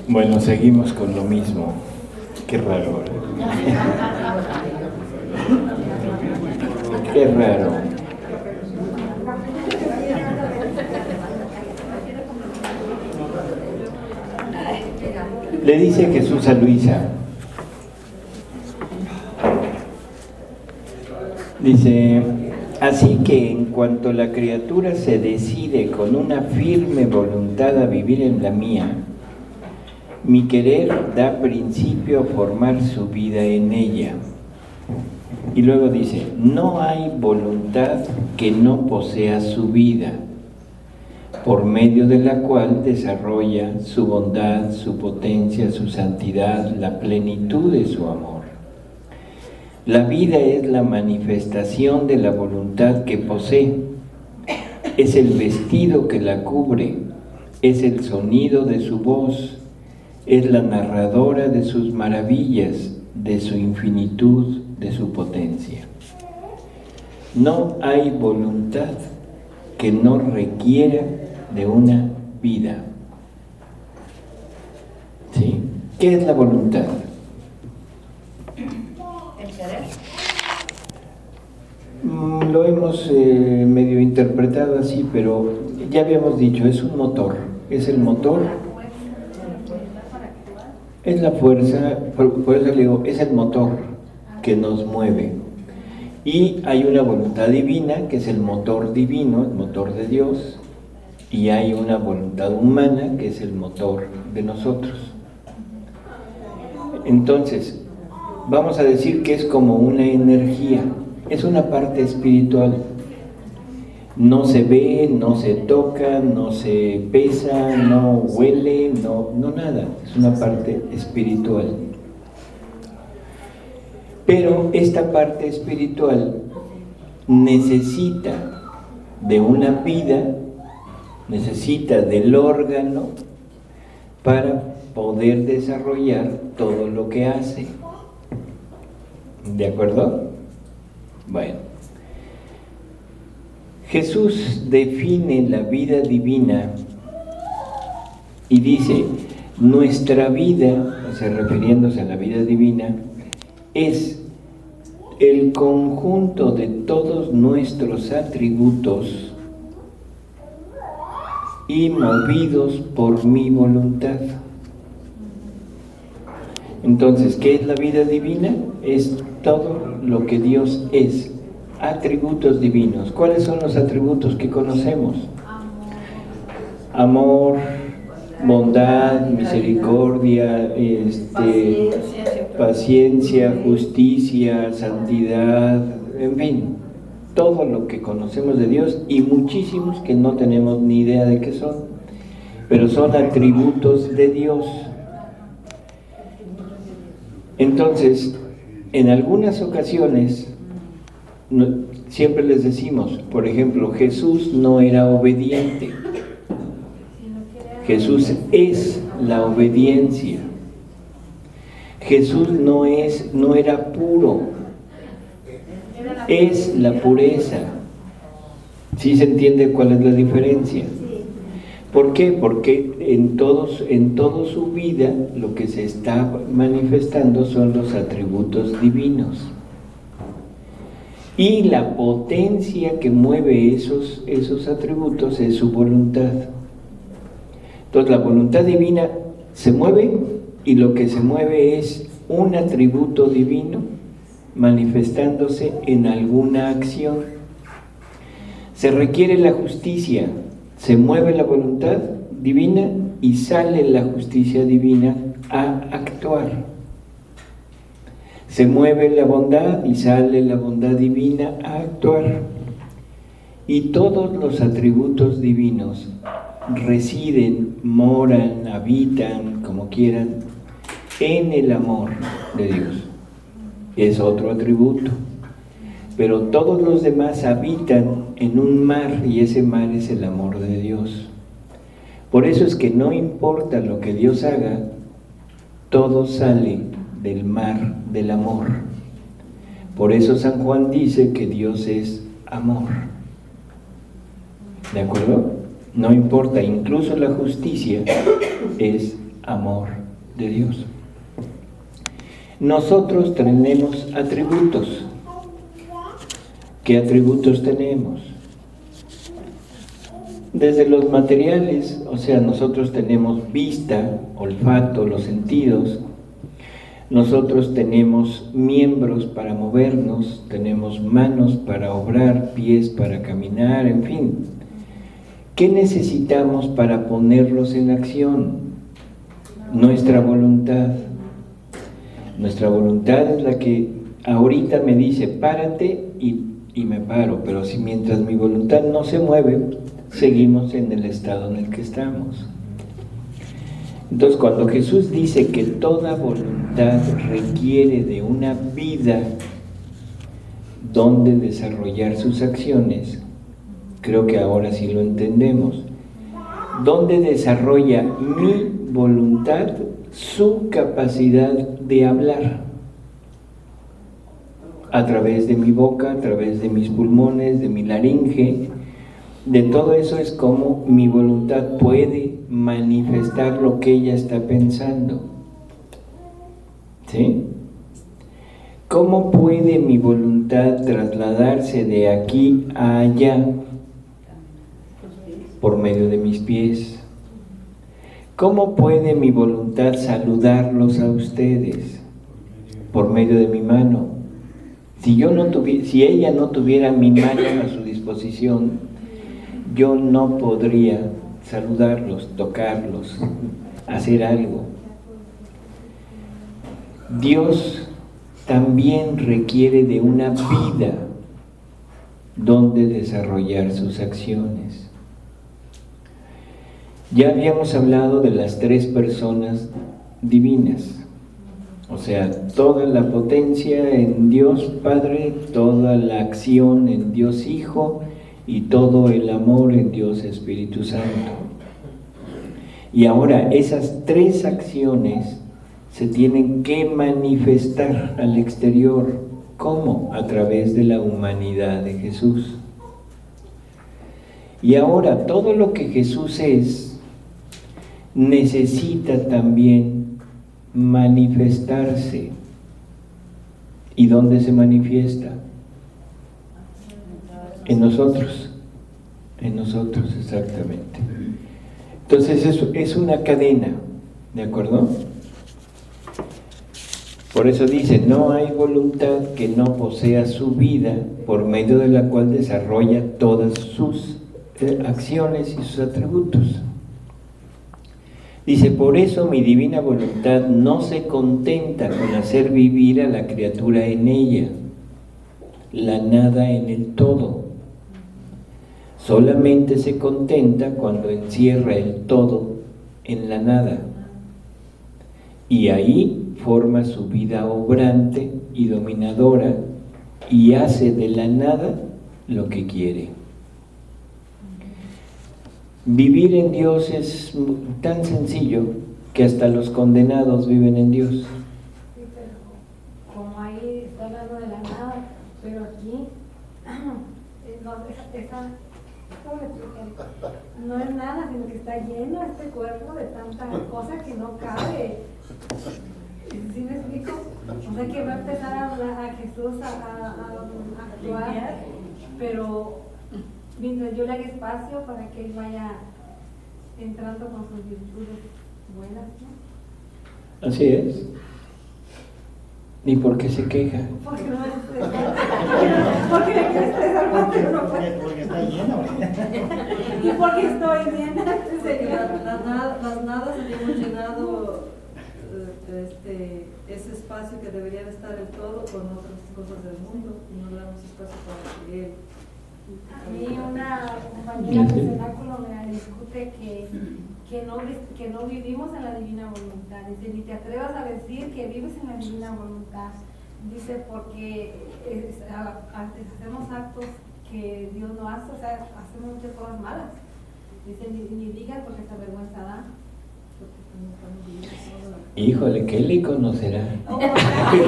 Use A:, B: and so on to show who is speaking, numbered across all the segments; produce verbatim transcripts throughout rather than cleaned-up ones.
A: Bueno, seguimos con lo mismo. Qué raro. Qué raro. Le dice Jesús a Luisa. Dice, así que en cuanto la criatura se decide con una firme voluntad a vivir en la mía, mi querer da principio a formar su vida en ella. Y luego dice, no hay voluntad que no posea su vida, por medio de la cual desarrolla su bondad, su potencia, su santidad, la plenitud de su amor. La vida es la manifestación de la voluntad que posee, es el vestido que la cubre, es el sonido de su voz, es la narradora de sus maravillas, de su infinitud, de su potencia. No hay voluntad que no requiera de una vida. ¿Sí? ¿Qué es la voluntad?
B: ¿El querer?
A: Mm, lo hemos eh, medio interpretado así, pero ya habíamos dicho, es un motor, es el motor. Es la fuerza, por, por eso le digo, es el motor que nos mueve. Y hay una voluntad divina, que es el motor divino, el motor de Dios, y hay una voluntad humana, que es el motor de nosotros. Entonces, vamos a decir que es como una energía, es una parte espiritual. No se ve, no se toca, no se pesa, no huele, no, no nada. Es una parte espiritual. Pero esta parte espiritual necesita de una vida, necesita del órgano para poder desarrollar todo lo que hace. ¿De acuerdo? Bueno. Jesús define la vida divina y dice, nuestra vida, o sea, refiriéndose a la vida divina, es el conjunto de todos nuestros atributos y movidos por mi voluntad. Entonces, ¿qué es la vida divina? Es todo lo que Dios es. Atributos divinos. ¿Cuáles son los atributos que conocemos? Amor, bondad, misericordia, este, paciencia, justicia, santidad, en fin, todo lo que conocemos de Dios y muchísimos que no tenemos ni idea de qué son, pero son atributos de Dios. Entonces, en algunas ocasiones, No, siempre les decimos, por ejemplo, Jesús no era obediente. Jesús es la obediencia. Jesús no es, no era puro, es la pureza. ¿Sí se entiende cuál es la diferencia? ¿Por qué? Porque en todos, en toda su vida lo que se está manifestando son los atributos divinos. Y la potencia que mueve esos, esos atributos es su voluntad. Entonces la voluntad divina se mueve y lo que se mueve es un atributo divino manifestándose en alguna acción. Se requiere la justicia, se mueve la voluntad divina y sale la justicia divina a actuar. Se mueve la bondad y sale la bondad divina a actuar. Y todos los atributos divinos residen, moran, habitan, como quieran, en el amor de Dios. Es otro atributo. Pero todos los demás habitan en un mar y ese mar es el amor de Dios. Por eso es que no importa lo que Dios haga, todo sale del mar del amor. Por eso San Juan dice que Dios es amor. ¿De acuerdo? No importa, incluso la justicia es amor de Dios. Nosotros tenemos atributos. ¿Qué atributos tenemos? Desde los materiales, o sea, nosotros tenemos vista, olfato, los sentidos. Nosotros tenemos miembros para movernos, tenemos manos para obrar, pies para caminar, en fin. ¿Qué necesitamos para ponerlos en acción? Nuestra voluntad. Nuestra voluntad es la que ahorita me dice, párate y, y me paro, pero si mientras mi voluntad no se mueve, seguimos en el estado en el que estamos. Entonces, cuando Jesús dice que toda voluntad requiere de una vida donde desarrollar sus acciones, creo que ahora sí lo entendemos. ¿Dónde desarrolla mi voluntad su capacidad de hablar? A través de mi boca, a través de mis pulmones, de mi laringe. De todo eso es como mi voluntad puede manifestar lo que ella está pensando. ¿Sí? ¿Cómo puede mi voluntad trasladarse de aquí a allá? Por medio de mis pies. ¿Cómo puede mi voluntad saludarlos a ustedes? Por medio de mi mano. Si yo no tuviera, si ella no tuviera mi mano a su disposición, yo no podría saludarlos, tocarlos, hacer algo. Dios también requiere de una vida donde desarrollar sus acciones. Ya habíamos hablado de las tres personas divinas, o sea, toda la potencia en Dios Padre, toda la acción en Dios Hijo y todo el amor en Dios Espíritu Santo. Y ahora esas tres acciones se tienen que manifestar al exterior. ¿Cómo? A través de la humanidad de Jesús. Y ahora todo lo que Jesús es necesita también manifestarse. ¿Y dónde se manifiesta? En nosotros, en nosotros exactamente. Entonces es, es una cadena, ¿de acuerdo? Por eso dice, no hay voluntad que no posea su vida, por medio de la cual desarrolla todas sus eh, acciones y sus atributos. Dice, por eso mi divina voluntad no se contenta con hacer vivir a la criatura en ella, la nada en el todo. Solamente se contenta cuando encierra el todo en la nada. Y ahí forma su vida obrante y dominadora y hace de la nada lo que quiere. Vivir en Dios es tan sencillo que hasta los condenados viven en Dios.
B: Sí, pero como ahí está hablando de la nada, pero aquí no, esa, esa, no es nada, sino que está lleno este cuerpo de tanta cosa que no cabe. ¿Sí me explico? O sea que va a empezar a hablar a Jesús a, a, a actuar, pero mientras yo le haga espacio para que él vaya entrando con sus virtudes buenas, ¿no?
A: Así es. ¿Ni por qué se queja?
B: Porque no me estresa. Porque me quiere estresar más, pero no puede.
C: Porque está lleno.
B: Y porque estoy bien.
D: Las, las, nada, las nadas hemos llenado eh, este, ese espacio que debería de estar el todo con otras cosas del mundo y no le damos espacio para que él.
B: A mí una compañera de cenáculo me discute que, que, no, que no vivimos en la divina voluntad. Dice, ni te atrevas a decir que vives en la divina voluntad. Dice, porque es, a, a, hacemos actos que Dios no hace, o sea, hacemos muchas cosas malas. Dice, ni, ni digas porque esta vergüenza da.
A: Híjole, ¿qué le conocerá?
B: Oh, ¿quién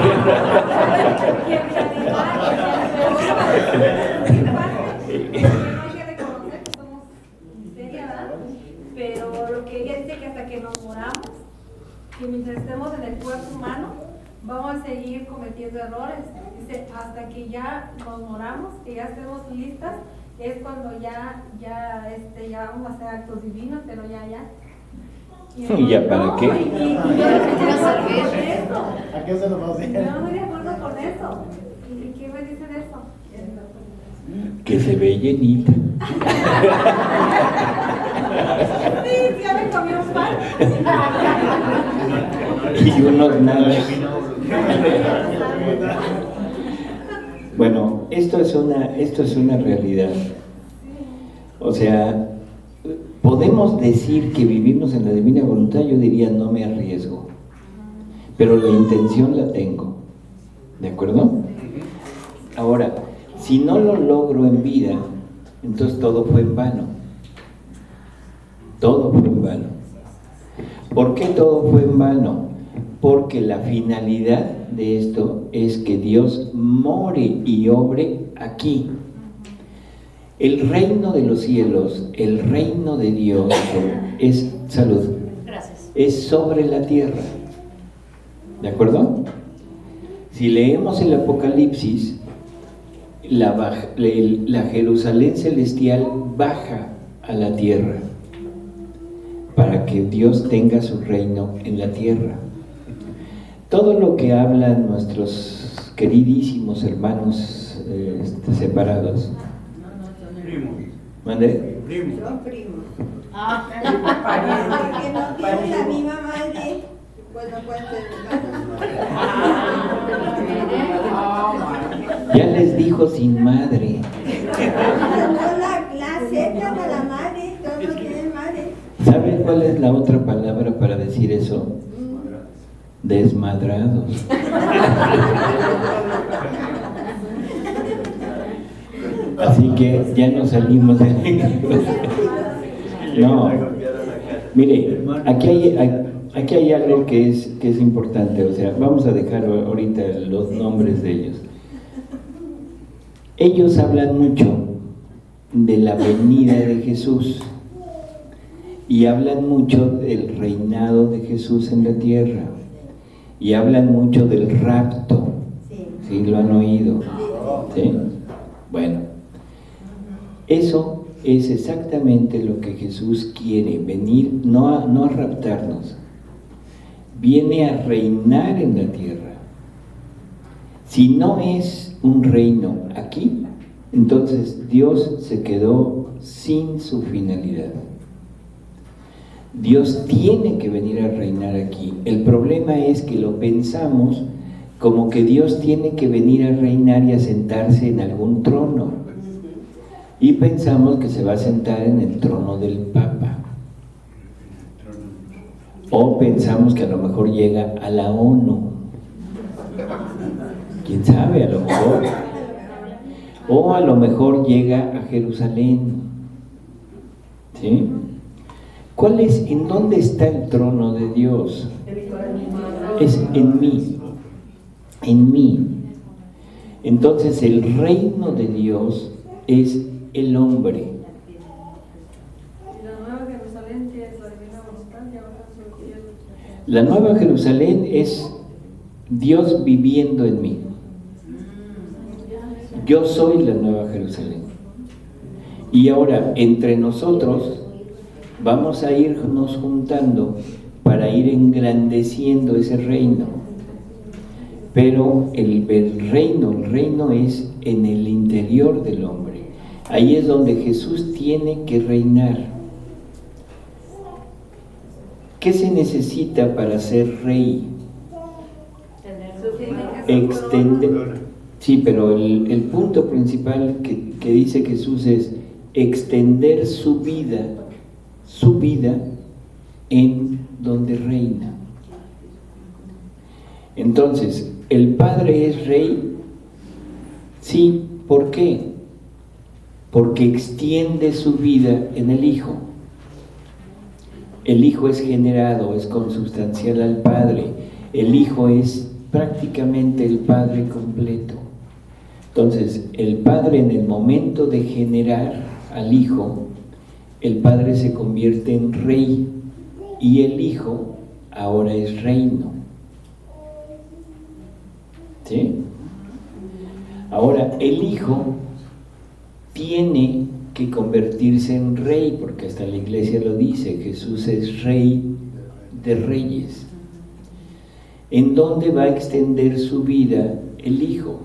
B: no hay que reconocer que somos miserias, ¿verdad? Pero lo que ella dice que hasta que nos moramos que mientras estemos en el cuerpo humano, vamos a seguir cometiendo errores. Dice, hasta que ya nos moramos, que ya estemos listas, es cuando ya, ya, este, ya vamos a hacer actos divinos, pero ya, ya.
A: ¿Y ya para qué?
B: Y, y, y yo no estoy de acuerdo con eso.
C: ¿A qué se lo va a hacer?
B: Yo no estoy de acuerdo con eso. ¿Y qué me dice de eso?
A: Que se ve llenita.
B: Sí, ya me comió un pan.
A: Y unos nada. Bueno, esto es una, esto es una realidad. O sea, podemos decir que vivimos en la divina voluntad, yo diría no me arriesgo, pero la intención la tengo, ¿de acuerdo? Ahora, si no lo logro en vida, entonces todo fue en vano, todo fue en vano. ¿Por qué todo fue en vano? Porque la finalidad de esto es que Dios more y obre aquí. El reino de los cielos, el reino de Dios es salud.
E: Gracias.
A: Es sobre la tierra. ¿De acuerdo? Si leemos el Apocalipsis, la, baja, la Jerusalén celestial baja a la tierra para que Dios tenga su reino en la tierra. Todo lo que hablan nuestros queridísimos hermanos eh, separados. ¿Mande?
F: Son primos.
E: Ah,
F: Porque no tienen la misma madre, pues no pueden ser hermanos.
A: Ya les dijo sin madre.
F: No la, la aceptan a la madre, todos tienen madre.
A: ¿Saben cuál es la otra palabra para decir eso? Desmadrados. Así que ya no salimos de... No, mire, aquí hay, aquí hay algo que es, que es importante, o sea, vamos a dejar ahorita los nombres de ellos. Ellos hablan mucho de la venida de Jesús y hablan mucho del reinado de Jesús en la tierra y hablan mucho del rapto. ¿Sí? ¿Lo han oído? ¿Sí? Bueno, eso es exactamente lo que Jesús quiere, venir, no a, no a raptarnos, viene a reinar en la tierra. Si no es un reino aquí, entonces Dios se quedó sin su finalidad. Dios tiene que venir a reinar aquí. El problema es que lo pensamos como que Dios tiene que venir a reinar y a sentarse en algún trono. Y pensamos que se va a sentar en el trono del Papa. O pensamos que a lo mejor llega a la ONU. ¿Quién sabe? A lo mejor. O a lo mejor llega a Jerusalén. ¿Sí? ¿Cuál es, en dónde está el trono de Dios? Es en mí. En mí. Entonces el reino de Dios es el hombre.
D: Y la nueva Jerusalén, que es la divina voluntad, ya va a ser el cielo.
A: La nueva Jerusalén es Dios viviendo en mí. Yo soy la nueva Jerusalén. Y ahora, entre nosotros, vamos a irnos juntando para ir engrandeciendo ese reino. Pero el, el reino, el reino es en el interior del hombre. Ahí es donde Jesús tiene que reinar. ¿Qué se necesita para ser rey? Extender. Sí, pero el, el punto principal que, que dice Jesús es extender su vida, su vida en donde reina. Entonces, ¿el Padre es rey? Sí, ¿por qué? Porque extiende su vida en el Hijo. El Hijo es generado, es consubstancial al Padre. El Hijo es prácticamente el Padre completo. Entonces, el Padre, en el momento de generar al Hijo, el Padre se convierte en Rey y el Hijo ahora es reino. ¿Sí? Ahora, el Hijo tiene que convertirse en rey, porque hasta la iglesia lo dice, Jesús es rey de reyes. ¿En dónde va a extender su vida el Hijo?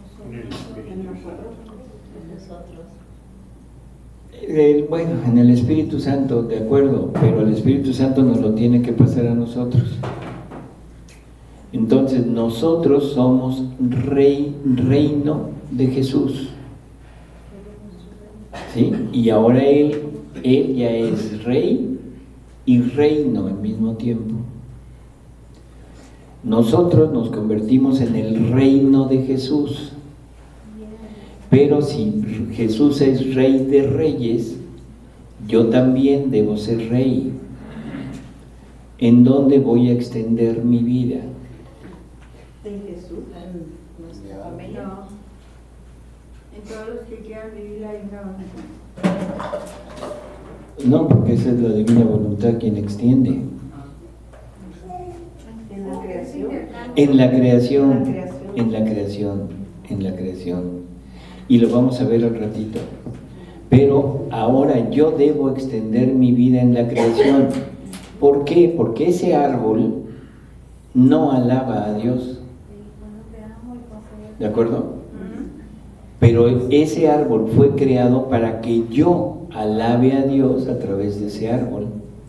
A: El, bueno, en el Espíritu Santo, de acuerdo, pero el Espíritu Santo nos lo tiene que pasar a nosotros. Entonces nosotros somos rey, reino de Jesús, ¿sí? Y ahora Él, Él ya es rey y reino al mismo tiempo. Nosotros nos convertimos en el reino de Jesús. Pero si Jesús es rey de reyes, yo también debo ser rey. ¿En dónde voy a extender mi vida?
F: En Jesús, en nuestra familia. No. En todos los que quieran vivir la divina voluntad.
A: No, porque esa es la divina voluntad quien extiende.
F: En la creación.
A: En la creación, en la creación, en la creación. Y lo vamos a ver al ratito. Pero ahora yo debo extender mi vida en la creación. ¿Por qué? Porque ese árbol no alaba a Dios. ¿De acuerdo? Pero ese árbol fue creado para que yo alabe a Dios a través de ese árbol.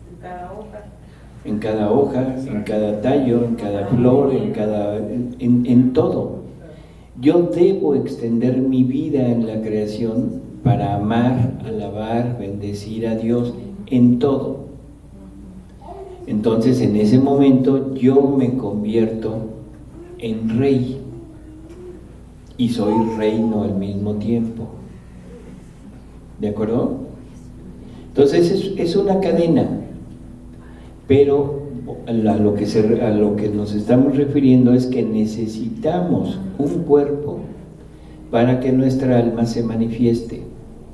A: En cada hoja, en cada tallo, en cada flor, en cada, en, en todo. Yo debo extender mi vida en la creación para amar, alabar, bendecir a Dios en todo. Entonces, en ese momento yo me convierto en rey y soy reino al mismo tiempo. ¿De acuerdo? Entonces es, es una cadena, pero a lo, que se, a lo que nos estamos refiriendo es que necesitamos un cuerpo para que nuestra alma se manifieste.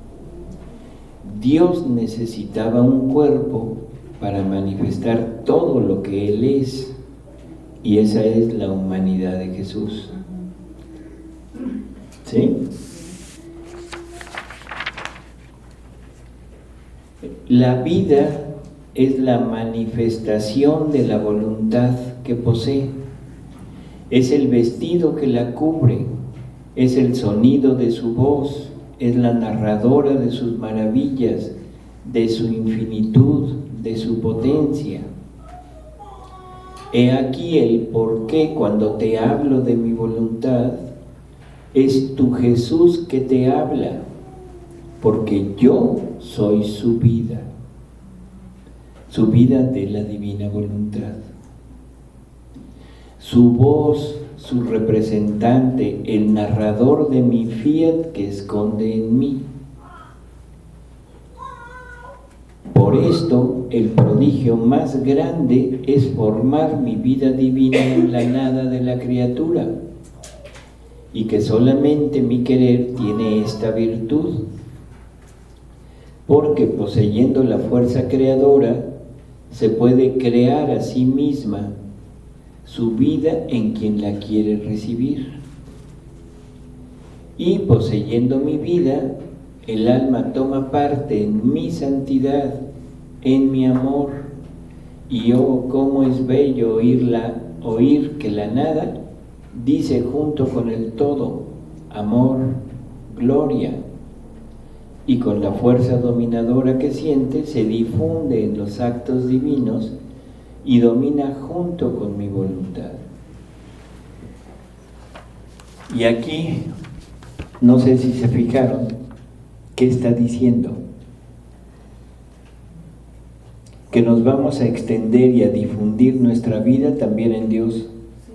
A: Dios necesitaba un cuerpo para manifestar todo lo que Él es, y esa es la humanidad de Jesús. ¿Sí? La vida es la manifestación de la voluntad que posee, es el vestido que la cubre, es el sonido de su voz, es la narradora de sus maravillas, de su infinitud, de su potencia. He aquí el por qué cuando te hablo de mi voluntad, es tu Jesús que te habla, porque yo soy su vida, su vida de la divina voluntad. Su voz, su representante, el narrador de mi fiat que esconde en mí. Por esto, el prodigio más grande es formar mi vida divina en la nada de la criatura, y que solamente mi querer tiene esta virtud, porque poseyendo la fuerza creadora, se puede crear a sí misma su vida en quien la quiere recibir. Y poseyendo mi vida, el alma toma parte en mi santidad, en mi amor, y oh, cómo es bello oírla, oír que la nada dice junto con el todo, amor, gloria, y con la fuerza dominadora que siente se difunde en los actos divinos y domina junto con mi voluntad. Y aquí, no sé si se fijaron, ¿qué está diciendo? Que nos vamos a extender y a difundir nuestra vida también en Dios.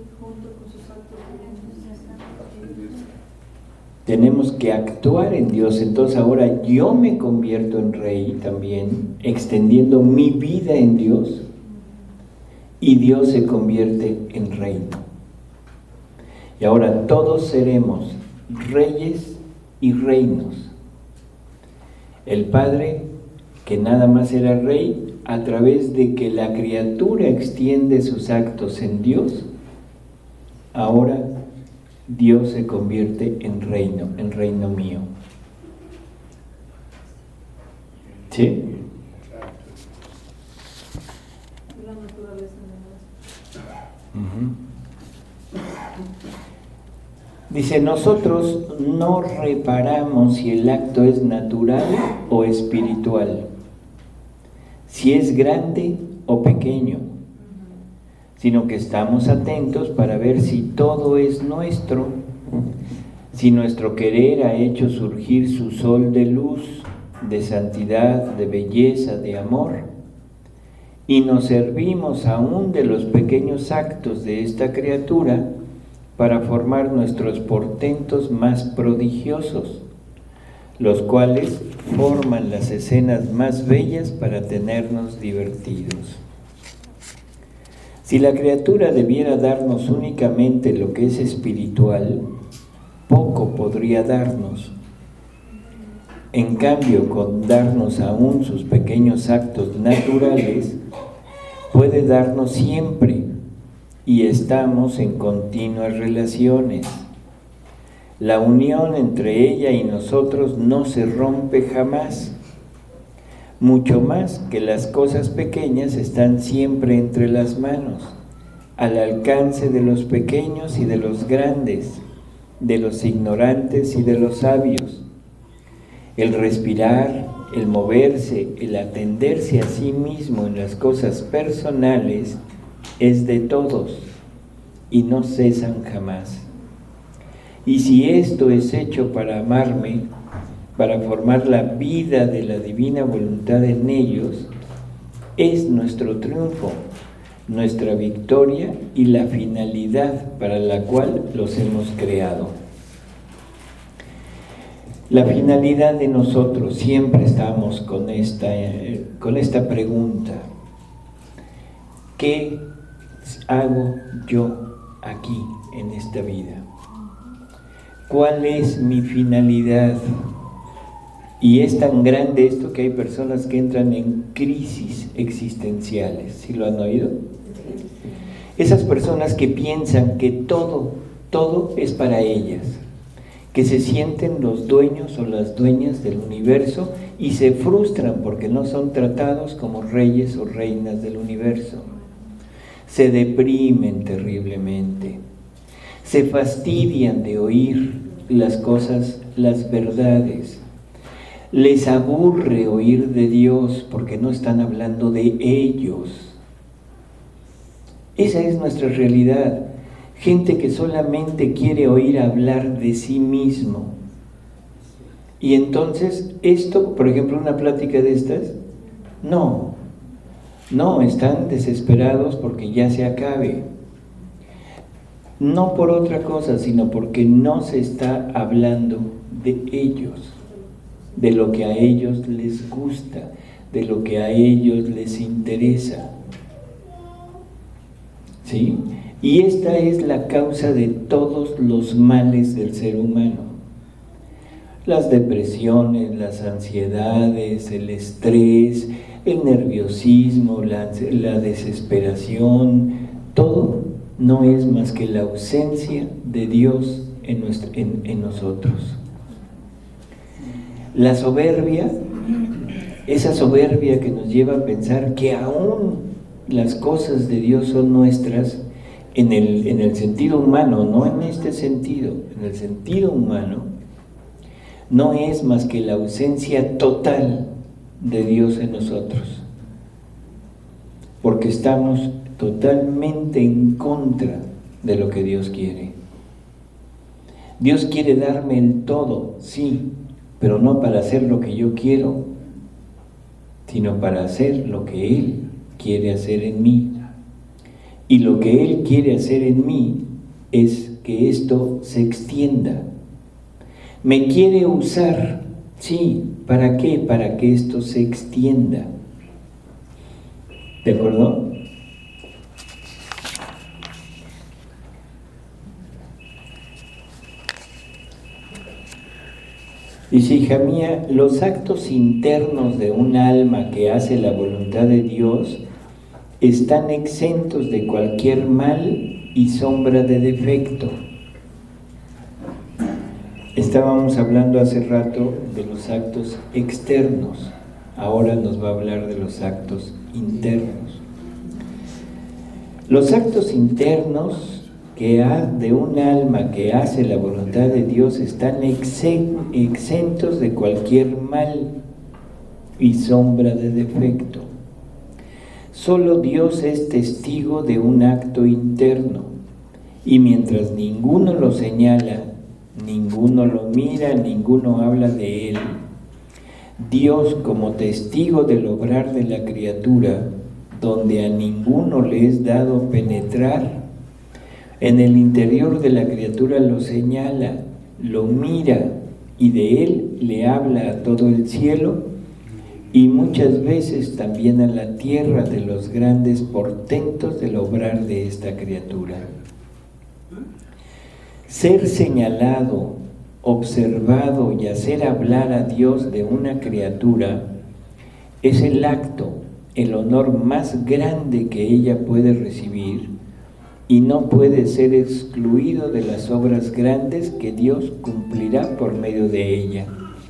A: Tenemos que actuar en Dios. Entonces ahora yo me convierto en rey también, extendiendo mi vida en Dios, y Dios se convierte en reino. Y ahora todos seremos reyes y reinos. El Padre, que nada más era rey, a través de que la criatura extiende sus actos en Dios, ahora Dios se convierte en reino, en reino mío. ¿Sí?
D: La naturaleza de Dios.
A: Uh-huh. Dice, nosotros no reparamos si el acto es natural o espiritual, si es grande o pequeño, sino que estamos atentos para ver si todo es nuestro, si nuestro querer ha hecho surgir su sol de luz, de santidad, de belleza, de amor, y nos servimos aún de los pequeños actos de esta criatura para formar nuestros portentos más prodigiosos, los cuales forman las escenas más bellas para tenernos divertidos. Si la criatura debiera darnos únicamente lo que es espiritual, poco podría darnos. En cambio, con darnos aún sus pequeños actos naturales, puede darnos siempre, y estamos en continuas relaciones. La unión entre ella y nosotros no se rompe jamás, mucho más que las cosas pequeñas están siempre entre las manos, al alcance de los pequeños y de los grandes, de los ignorantes y de los sabios. El respirar, el moverse, el atenderse a sí mismo en las cosas personales es de todos y no cesan jamás. Y si esto es hecho para amarme, para formar la vida de la divina voluntad en ellos, es nuestro triunfo, nuestra victoria y la finalidad para la cual los hemos creado. La finalidad de nosotros, siempre estamos con esta, con esta pregunta: ¿qué hago yo aquí en esta vida? ¿Cuál es mi finalidad? Y es tan grande esto que hay personas que entran en crisis existenciales. ¿Sí lo han oído? Esas personas que piensan que todo, todo es para ellas, que se sienten los dueños o las dueñas del universo y se frustran porque no son tratados como reyes o reinas del universo. Se deprimen terriblemente, se fastidian de oír las cosas, las verdades. Les aburre oír de Dios porque no están hablando de ellos. Esa es nuestra realidad. Gente que solamente quiere oír hablar de sí mismo. Y entonces, esto, por ejemplo, una plática de estas, no, no, están desesperados porque ya se acabe. No por otra cosa, sino porque no se está hablando de ellos, de lo que a ellos les gusta, de lo que a ellos les interesa. ¿Sí? Y esta es la causa de todos los males del ser humano. Las depresiones, las ansiedades, el estrés, el nerviosismo, la, la desesperación, todo no es más que la ausencia de Dios en, nuestro, en, en nosotros. La soberbia, esa soberbia que nos lleva a pensar que aún las cosas de Dios son nuestras, en el, en el sentido humano, no en este sentido, en el sentido humano, no es más que la ausencia total de Dios en nosotros, porque estamos totalmente en contra de lo que Dios quiere. Dios quiere darme el todo, sí, pero no para hacer lo que yo quiero, sino para hacer lo que Él quiere hacer en mí. Y lo que Él quiere hacer en mí es que esto se extienda. Me quiere usar, sí, ¿para qué? Para que esto se extienda. ¿De acuerdo? Dice: hija mía, los actos internos de un alma que hace la voluntad de Dios están exentos de cualquier mal y sombra de defecto. Estábamos hablando hace rato de los actos externos, ahora nos va a hablar de los actos internos. Los actos internos que ha, de un alma que hace la voluntad de Dios están exentos de cualquier mal y sombra de defecto. Solo Dios es testigo de un acto interno, y mientras ninguno lo señala, ninguno lo mira, ninguno habla de él, Dios, como testigo del obrar de la criatura, donde a ninguno le es dado penetrar, en el interior de la criatura lo señala, lo mira, y de él le habla a todo el cielo, y muchas veces también a la tierra, de los grandes portentos del obrar de esta criatura. Ser señalado, observado y hacer hablar a Dios de una criatura es el acto, el honor más grande que ella puede recibir, y no puede ser excluido de las obras grandes que Dios cumplirá por medio de ella.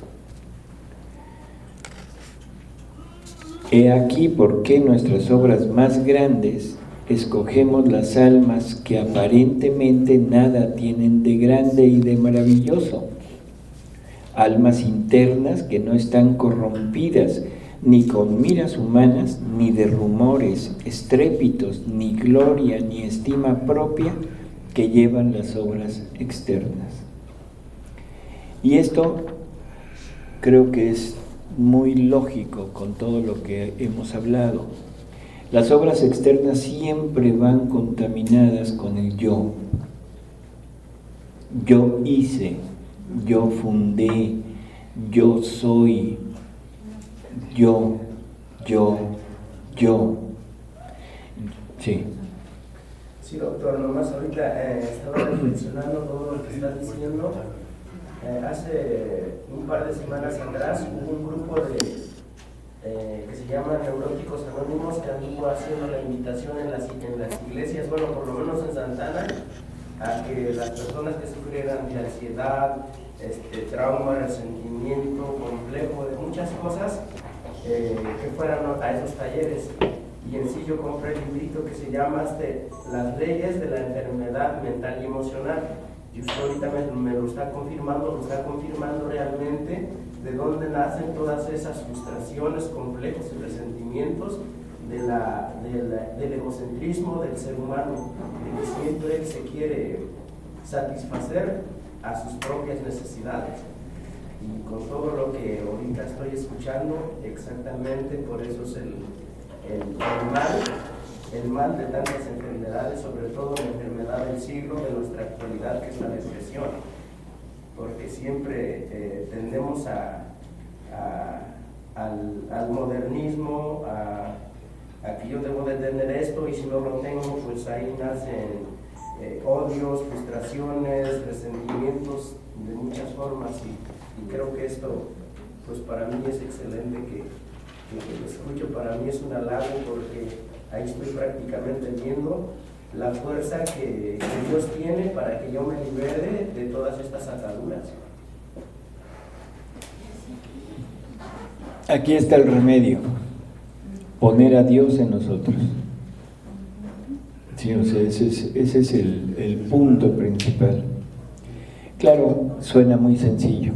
A: He aquí por qué nuestras obras más grandes escogemos las almas que aparentemente nada tienen de grande y de maravilloso, almas internas que no están corrompidas ni con miras humanas, ni de rumores, estrépitos, ni gloria, ni estima propia que llevan las obras externas. Y esto creo que es muy lógico con todo lo que hemos hablado. Las obras externas siempre van contaminadas con el yo. Yo hice, yo fundé, yo soy, yo, yo, yo. Sí.
C: Sí, doctor, nomás ahorita eh, estaba reflexionando todo lo que estás diciendo. Eh, hace un par de semanas atrás hubo un grupo de eh, que se llama Neuróticos Anónimos que anduvo haciendo la invitación en las, en las iglesias, bueno, por lo menos en Santana, a que las personas que sufrieran de ansiedad, este, trauma, resentimiento, complejo, de muchas cosas, eh, que fueran a esos talleres. Y en sí yo compré el librito que se llama este, Las leyes de la enfermedad mental y emocional. Y usted ahorita me, me lo está confirmando, lo está confirmando realmente de dónde nacen todas esas frustraciones, complejos y resentimientos de la, de la, del egocentrismo del ser humano, de que siempre se quiere satisfacer a sus propias necesidades. Y con todo lo que ahorita estoy escuchando, exactamente por eso es el, el, el mal, el mal de tantas enfermedades, sobre todo la enfermedad del siglo de nuestra actualidad, que es la depresión, porque siempre eh, tendemos a, a, al, al modernismo, a, a que yo debo de tener esto y si no lo tengo, pues ahí nacen eh, odios, frustraciones, resentimientos de muchas formas y, y creo que esto, pues para mí es excelente que, que, que lo escucho, para mí es un halago porque ahí estoy prácticamente viendo la fuerza que, que Dios tiene para que yo me libere de todas estas ataduras.
A: Aquí está el remedio, poner a Dios en nosotros. Sí, o sea, ese es, ese es el, el punto principal. Claro, suena muy sencillo,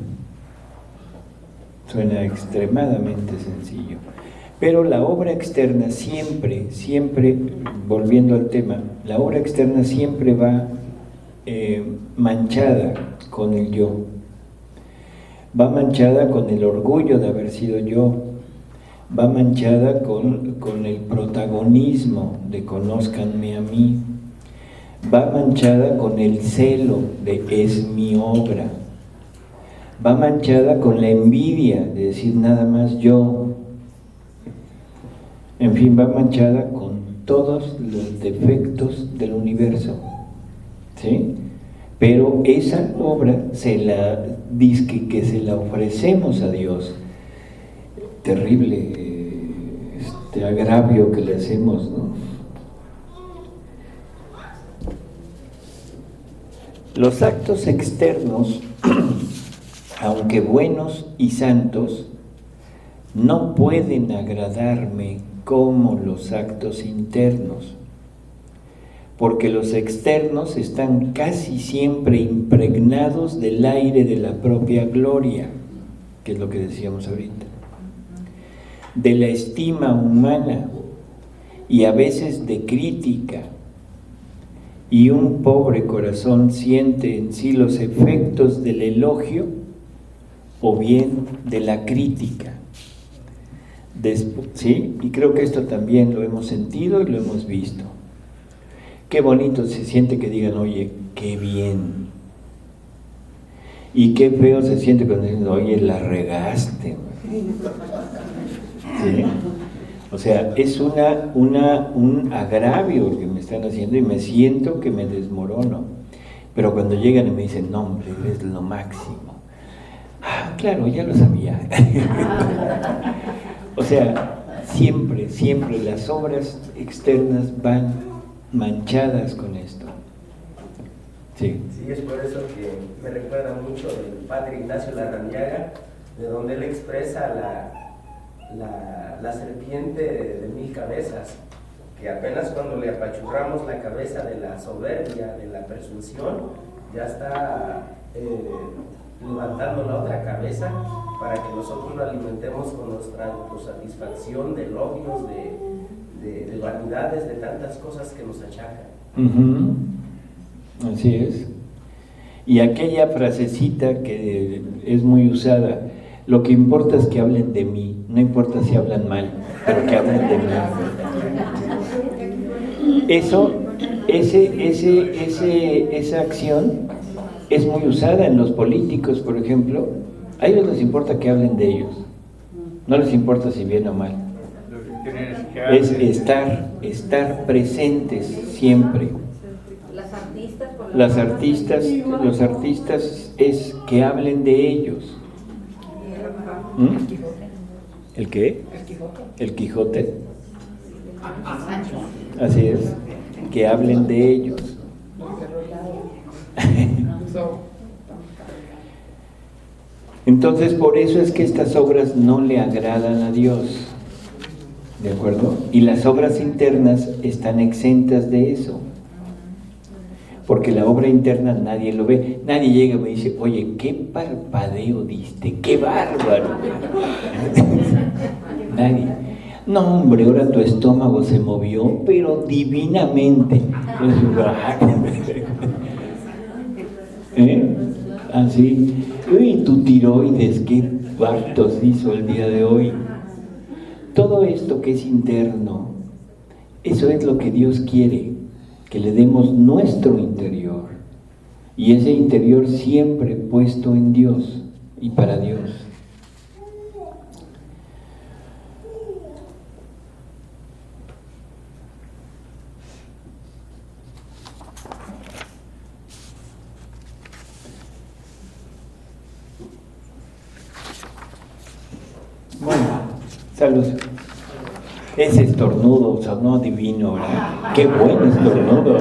A: suena extremadamente sencillo. Pero la obra externa siempre, siempre, volviendo al tema, la obra externa siempre va eh, manchada con el yo. Va manchada con el orgullo de haber sido yo. Va manchada con, con el protagonismo de conózcanme a mí. Va manchada con el celo de es mi obra. Va manchada con la envidia de decir nada más yo. En fin, va manchada con todos los defectos del universo, ¿sí? Pero esa obra se la dice que se la ofrecemos a Dios. Terrible este agravio que le hacemos, ¿no? Los actos externos, aunque buenos y santos, no pueden agradarme como los actos internos, porque los externos están casi siempre impregnados del aire de la propia gloria, que es lo que decíamos ahorita, de la estima humana y a veces de crítica, y un pobre corazón siente en sí los efectos del elogio o bien de la crítica. Después, ¿sí? Y creo que esto también lo hemos sentido y lo hemos visto. Qué bonito se siente que digan, oye, qué bien. Y qué feo se siente cuando dicen, oye, la regaste. ¿Sí? O sea, es una, una, un agravio que me están haciendo y me siento que me desmorono. Pero cuando llegan y me dicen, no, hombre, eres lo máximo. Ah, claro, ya lo sabía. O sea, siempre, siempre las obras externas van manchadas con esto. Sí.
C: Sí, es por eso que me recuerda mucho del padre Ignacio Larrañaga, de donde él expresa la, la, la serpiente de, de mil cabezas, que apenas cuando le apachurramos la cabeza de la soberbia, de la presunción, ya está eh, levantando la otra cabeza para que nosotros lo alimentemos con nuestra autosatisfacción de logios, de, de, de vanidades, de tantas cosas que nos achacan.
A: Uh-huh. Así es. Y aquella frasecita que es muy usada, lo que importa es que hablen de mí, no importa si hablan mal, pero que hablen de mí. Eso, ese, ese, ese, esa acción es muy usada en los políticos, por ejemplo. A ellos les importa que hablen de ellos, no les importa si bien o mal. Es estar, estar presentes siempre.
F: Las artistas, por
A: Las artistas, los artistas es que hablen de ellos. ¿Mm? ¿El qué? El Quijote. Así es, que hablen de ellos. Entonces, por eso es que estas obras no le agradan a Dios, ¿de acuerdo? Y las obras internas están exentas de eso, porque la obra interna nadie lo ve. Nadie llega y me dice, oye, qué parpadeo diste, qué bárbaro. Nadie. No, hombre, ahora tu estómago se movió, pero divinamente. ¿Eh? Así. Uy, tu tiroides, qué hartos hizo el día de hoy. Todo esto que es interno, eso es lo que Dios quiere, que le demos nuestro interior. Y ese interior siempre puesto en Dios y para Dios. Bueno, salud. Ese estornudo sonó divino, ¿verdad? Qué buen estornudo.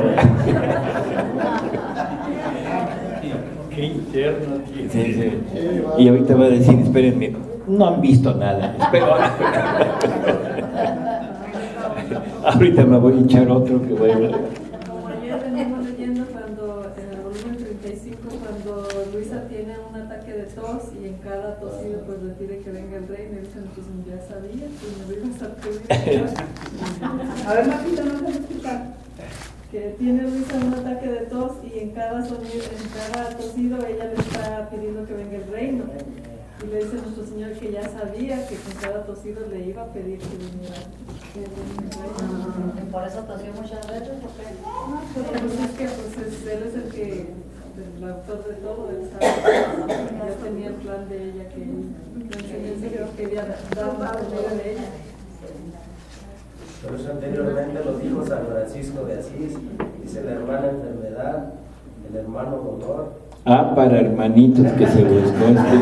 A: Qué interno, tío. Sí, sí. Y ahorita va a decir, espérenme, no han visto nada. Espero. Ahorita me voy a echar otro que voy a ver.
D: Como ayer venimos leyendo cuando, en el volumen treinta y cinco, cuando Luisa tiene un ataque de tos y en cada tosido pues le pide que venga el rey, me dicen, pues ya sabía, pues me ibas a pedir. A ver, Marquita, no te explicar. Que tiene Luisa un ataque de tos y en cada sonido, en cada tosido ella le está pidiendo que venga el reino. Y le dice nuestro Señor que ya sabía que con cada tosido le iba a pedir que viniera. Que viniera.
F: ¿Por eso tosió muchas veces? ¿Por qué?
D: No, pues es que pues, es, él es el que, el autor de todo, él sabe, ya tenía el plan de ella, que la enseñanza que quería dar por medio de ella.
C: Por eso anteriormente lo dijo San Francisco de Asís, dice la hermana enfermedad el hermano motor.
A: Ah, para hermanitos que se buscó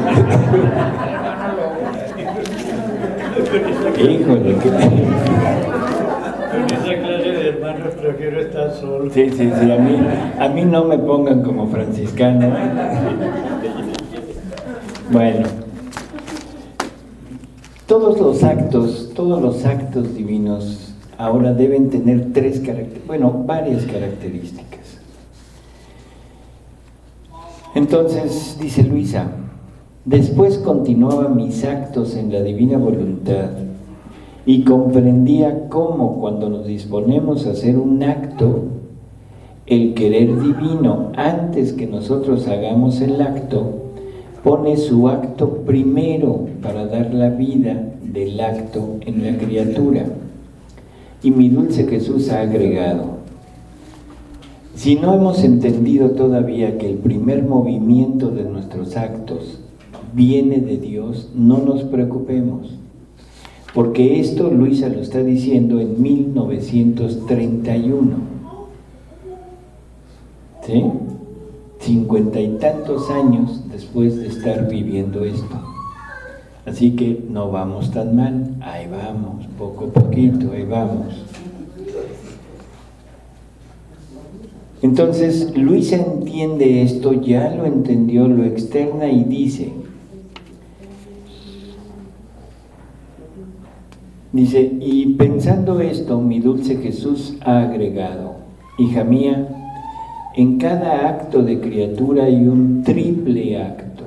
A: este. Híjole, que...
E: Con esa clase de hermanos prefiero estar solo.
A: Sí, sí, sí, a mí, a mí no me pongan como franciscano. Bueno, todos los actos, todos los actos divinos ahora deben tener tres características, bueno, varias características. Entonces, dice Luisa, después continuaba mis actos en la divina voluntad y comprendía cómo cuando nos disponemos a hacer un acto, el querer divino, antes que nosotros hagamos el acto, pone su acto primero para dar la vida del acto en la criatura. Y mi dulce Jesús ha agregado, si no hemos entendido todavía que el primer movimiento de nuestros actos viene de Dios, no nos preocupemos, porque esto Luisa lo está diciendo en mil novecientos treinta y uno, ¿sí? Cincuenta y tantos años después de estar viviendo esto. Así que no vamos tan mal, ahí vamos, poco a poquito, ahí vamos. Entonces, Luisa entiende esto, ya lo entendió, lo externa y dice, dice, y pensando esto, mi dulce Jesús ha agregado, hija mía, en cada acto de criatura hay un triple acto.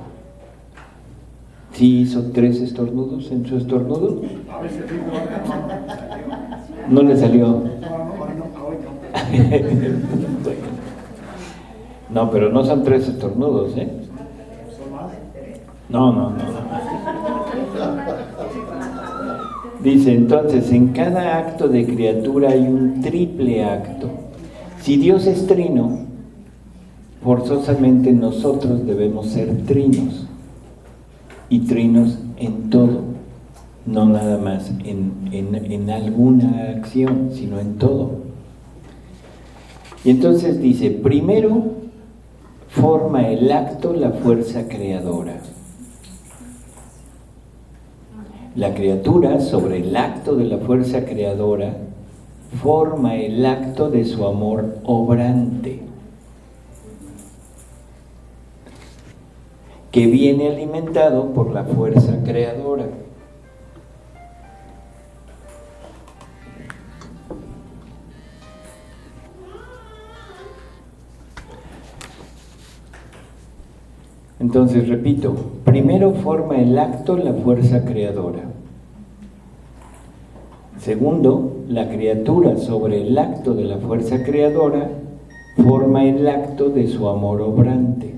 A: ¿Sí hizo tres estornudos en su estornudo? No le salió. No, pero no son tres estornudos, ¿eh? No, no, no. Dice entonces, en cada acto de criatura hay un triple acto. Si Dios es trino, forzosamente nosotros debemos ser trinos. Y trinos en todo, no nada más en, en, en alguna acción, sino en todo. Y entonces dice, primero forma el acto la fuerza creadora. La criatura, sobre el acto de la fuerza creadora, forma el acto de su amor obrante, que viene alimentado por la fuerza creadora. Entonces, repito, primero forma el acto la fuerza creadora. Segundo, la criatura sobre el acto de la fuerza creadora forma el acto de su amor obrante,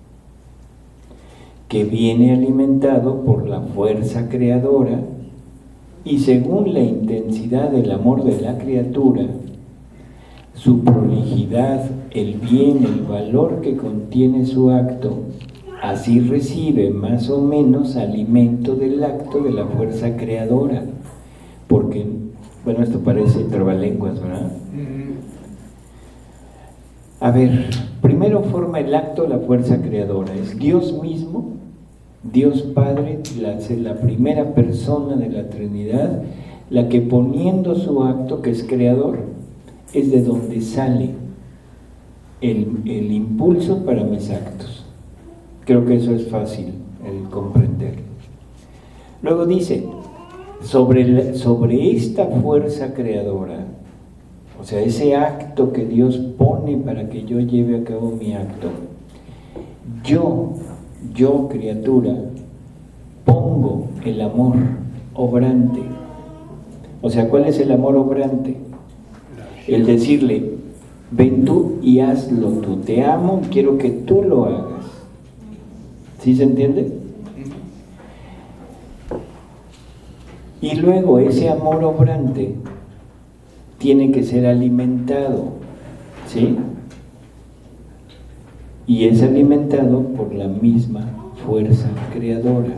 A: que viene alimentado por la fuerza creadora, y según la intensidad del amor de la criatura, su prolijidad, el bien, el valor que contiene su acto, así recibe más o menos alimento del acto de la fuerza creadora. Porque, bueno, esto parece trabalenguas, ¿verdad? A ver, primero forma el acto la fuerza creadora, es Dios mismo, Dios Padre, la, la primera persona de la Trinidad, la que poniendo su acto, que es creador, es de donde sale el, el impulso para mis actos. Creo que eso es fácil el comprender. Luego dice, sobre, la, sobre esta fuerza creadora, o sea, ese acto que Dios pone para que yo lleve a cabo mi acto, yo, yo criatura, pongo el amor obrante. O sea, ¿cuál es el amor obrante? El decirle, ven tú y hazlo tú, te amo, quiero que tú lo hagas. ¿Sí se entiende? Y luego ese amor obrante tiene que ser alimentado, ¿sí? Y es alimentado por la misma fuerza creadora.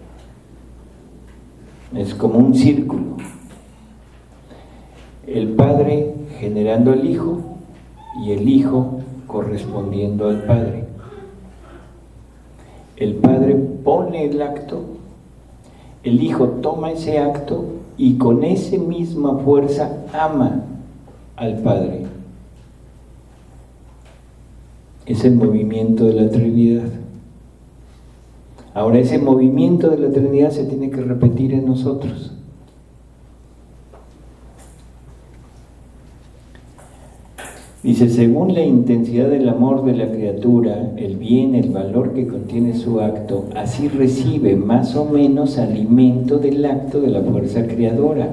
A: Es como un círculo. El Padre generando al Hijo y el Hijo correspondiendo al Padre. El Padre pone el acto, el Hijo toma ese acto y con esa misma fuerza ama al Padre. Es el movimiento de la Trinidad. Ahora ese movimiento de la Trinidad se tiene que repetir en nosotros. Dice, según la intensidad del amor de la criatura, el bien, el valor que contiene su acto, así recibe más o menos alimento del acto de la fuerza creadora.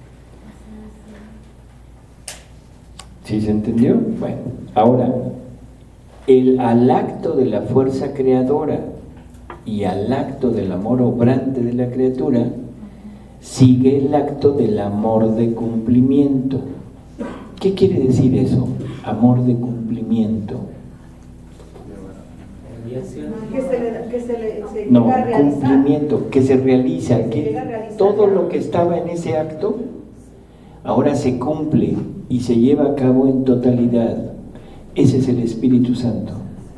A: ¿Sí se entendió? Bueno, ahora, el, al acto de la fuerza creadora y al acto del amor obrante de la criatura, sigue el acto del amor de cumplimiento. ¿Qué quiere decir eso? Amor de cumplimiento.
F: Que se le, que se le se
A: No,
F: llega a realizar.
A: cumplimiento, que se realiza,
F: Que
A: que
F: llega a realizar.
A: todo lo que estaba en ese acto ahora se cumple y se lleva a cabo en totalidad. Ese es el Espíritu Santo.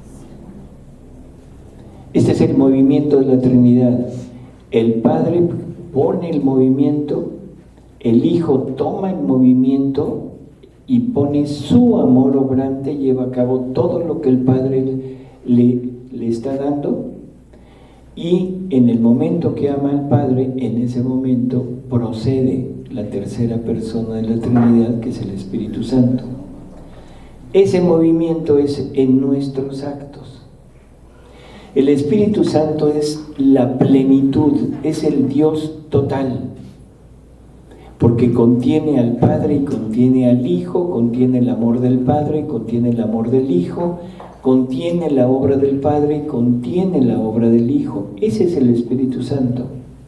A: Este es el movimiento de la Trinidad. El Padre pone el movimiento, el Hijo toma el movimiento y pone su amor obrante, lleva a cabo todo lo que el Padre le, le está dando, y en el momento que ama al Padre, en ese momento procede la tercera persona de la Trinidad, que es el Espíritu Santo. Ese movimiento es en nuestros actos. El Espíritu Santo es la plenitud, es el Dios total, porque contiene al Padre y contiene al Hijo, contiene el amor del Padre, contiene el amor del Hijo, contiene la obra del Padre y contiene la obra del Hijo. Ese es el Espíritu Santo.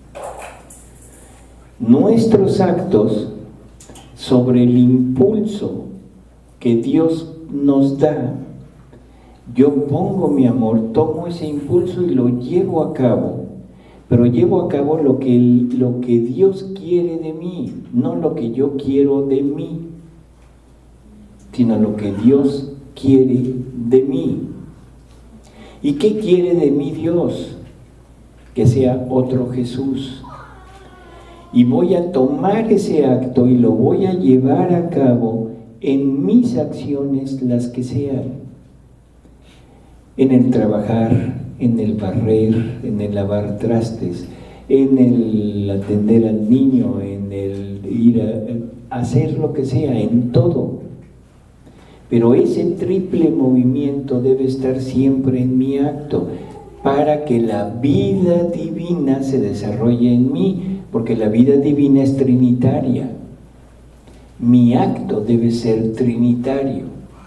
A: Nuestros actos, sobre el impulso que Dios nos da, yo pongo mi amor, tomo ese impulso y lo llevo a cabo. Pero llevo a cabo lo que, lo que Dios quiere de mí, no lo que yo quiero de mí, sino lo que Dios quiere de mí. ¿Y qué quiere de mí Dios? Que sea otro Jesús. Y voy a tomar ese acto y lo voy a llevar a cabo en mis acciones, las que sean. En el trabajar, en el barrer, en el lavar trastes, en el atender al niño, en el ir a, a hacer lo que sea, en todo. Pero ese triple movimiento debe estar siempre en mi acto, para que la vida divina se desarrolle en mí, porque la vida divina es trinitaria. Mi acto debe ser trinitario.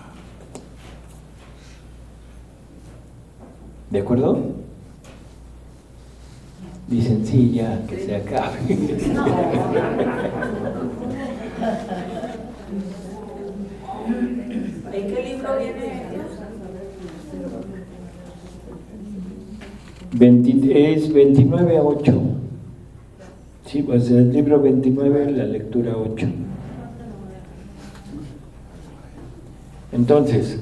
A: ¿De acuerdo? Dicen, sí, ya, que se acabe.
F: ¿En qué libro viene?
A: veinte, es veintinueve a ocho. Sí, pues el libro veintinueve, la lectura ocho. Entonces,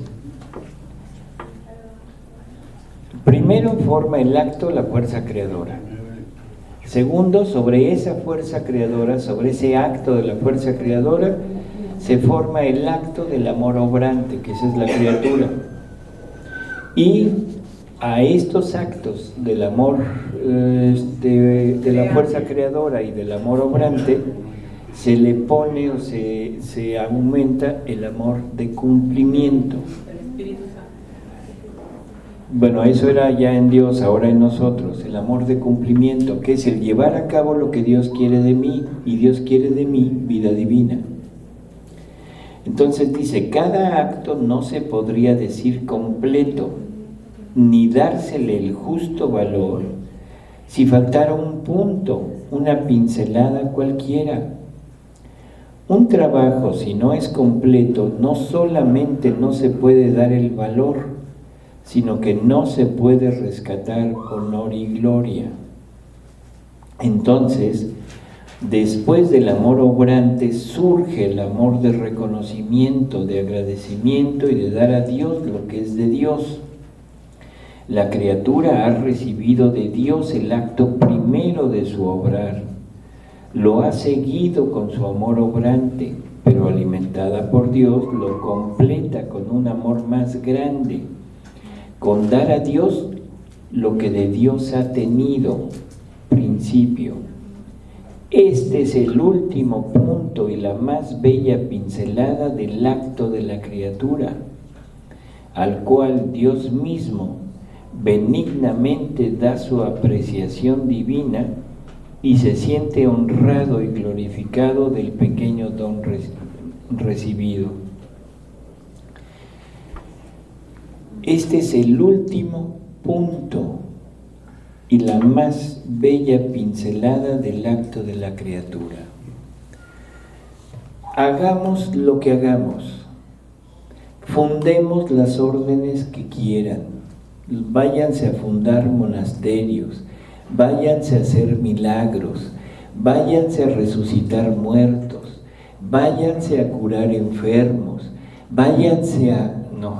A: primero forma el acto la fuerza creadora. Segundo, sobre esa fuerza creadora, sobre ese acto de la fuerza creadora, se forma el acto del amor obrante, que esa es la criatura. Y a estos actos del amor, este, de la fuerza creadora y del amor obrante, se le pone o se, se aumenta el amor de cumplimiento. Bueno, eso era ya en Dios, ahora en nosotros, el amor de cumplimiento, que es el llevar a cabo lo que Dios quiere de mí, y Dios quiere de mí vida divina. Entonces dice, cada acto no se podría decir completo, ni dársele el justo valor, si faltara un punto, una pincelada cualquiera. Un trabajo, si no es completo, no solamente no se puede dar el valor, sino que no se puede rescatar honor y gloria. Entonces, Después del amor obrante surge el amor de reconocimiento, de agradecimiento y de dar a Dios lo que es de Dios. La criatura ha recibido de Dios el acto primero de su obrar. Lo ha seguido con su amor obrante, pero alimentada por Dios lo completa con un amor más grande, con dar a Dios lo que de Dios ha tenido, principio. Este es el último punto y la más bella pincelada del acto de la criatura, al cual Dios mismo benignamente da su apreciación divina y se siente honrado y glorificado del pequeño don recibido. Este es el último punto y la más bella pincelada del acto de la criatura. Hagamos lo que hagamos, fundemos las órdenes que quieran, váyanse a fundar monasterios, váyanse a hacer milagros, váyanse a resucitar muertos, váyanse a curar enfermos, váyanse a... no,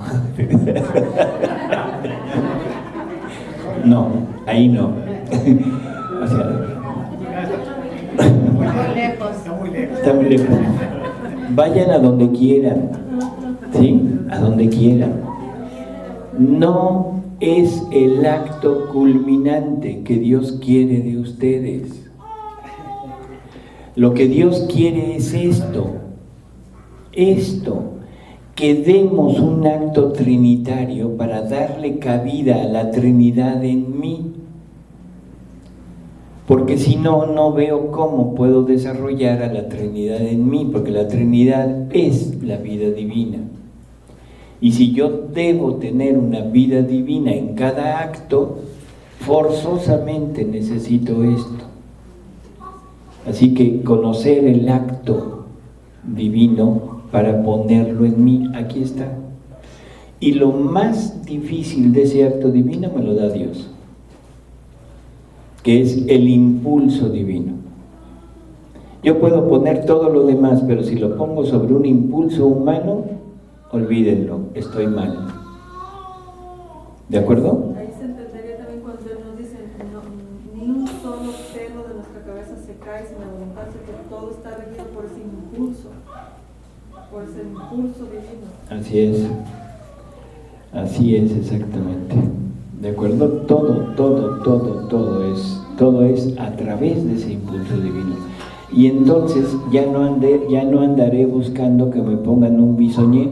A: no, ahí no. O sea,
F: Muy lejos.
A: está muy lejos. Vayan a donde quieran, ¿sí? A donde quieran. No es el acto culminante que Dios quiere de ustedes. Lo que Dios quiere es esto, esto, que demos un acto trinitario para darle cabida a la Trinidad en mí. Porque si no, no veo cómo puedo desarrollar a la Trinidad en mí, porque la Trinidad es la vida divina. Y si yo debo tener una vida divina en cada acto, forzosamente necesito esto. Así que conocer el acto divino para ponerlo en mí, aquí está. Y lo más difícil de ese acto divino me lo da Dios, que es el impulso divino. Yo puedo poner todo lo demás, pero si lo pongo sobre un impulso humano, olvídenlo, estoy mal. ¿De acuerdo?
D: Ahí se entendería también cuando Él nos dice, no, ni un solo pelo de nuestra cabeza se cae sin la voluntad, que todo está regido por ese impulso, por ese impulso divino.
A: Así es, así es exactamente. ¿De acuerdo? Todo, todo, todo, todo es, todo es a través de ese impulso divino. Y entonces ya no, andé, ya no andaré buscando que me pongan un bisoñé.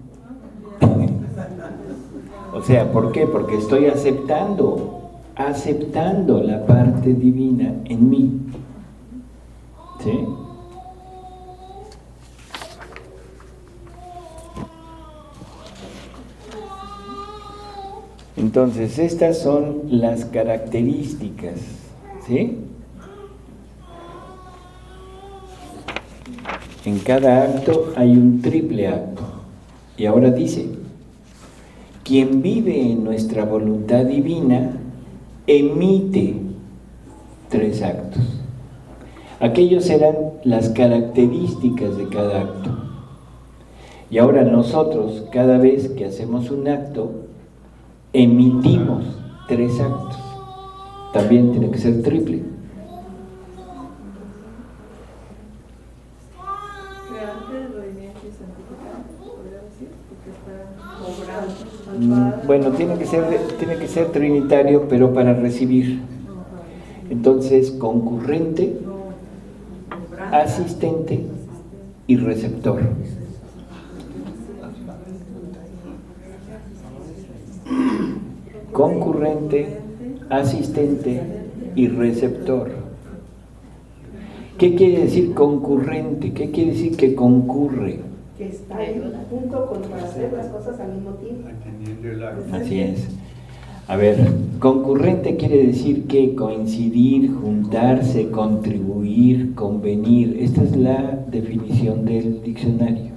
A: O sea, ¿por qué? Porque estoy aceptando, aceptando la parte divina en mí. ¿Sí? Entonces, estas son las características, ¿sí? En cada acto hay un triple acto. Y ahora dice, quien vive en nuestra voluntad divina emite tres actos. Aquellos serán las características de cada acto. Y ahora nosotros, cada vez que hacemos un acto, emitimos tres actos. También tiene que ser triple. Bueno, tiene que ser, tiene que ser trinitario, pero para recibir. Entonces, concurrente, asistente y receptor. Concurrente, asistente y receptor. ¿Qué quiere decir concurrente? ¿Qué quiere decir que concurre?
G: Que está ahí junto con para hacer las cosas al mismo tiempo.
A: Así es. A ver, concurrente quiere decir que coincidir, juntarse, contribuir, convenir. Esta es la definición del diccionario.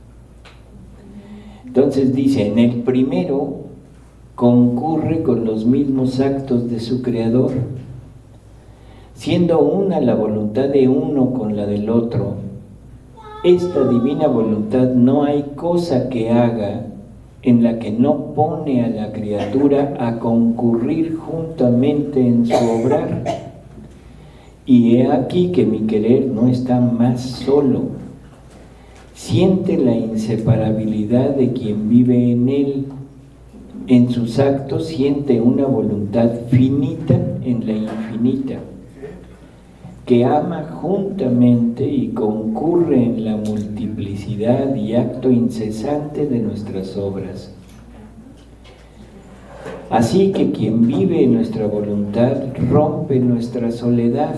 A: Entonces dice, en el primero concurre con los mismos actos de su creador. siendo una la voluntad de uno con la del otro, esta divina voluntad no hay cosa que haga en la que no pone a la criatura a concurrir juntamente en su obrar. Y he aquí que mi querer no está más solo. Siente la inseparabilidad de quien vive en él. En sus actos siente una voluntad finita en la infinita, que ama juntamente y concurre en la multiplicidad y acto incesante de nuestras obras. Así que quien vive en nuestra voluntad rompe nuestra soledad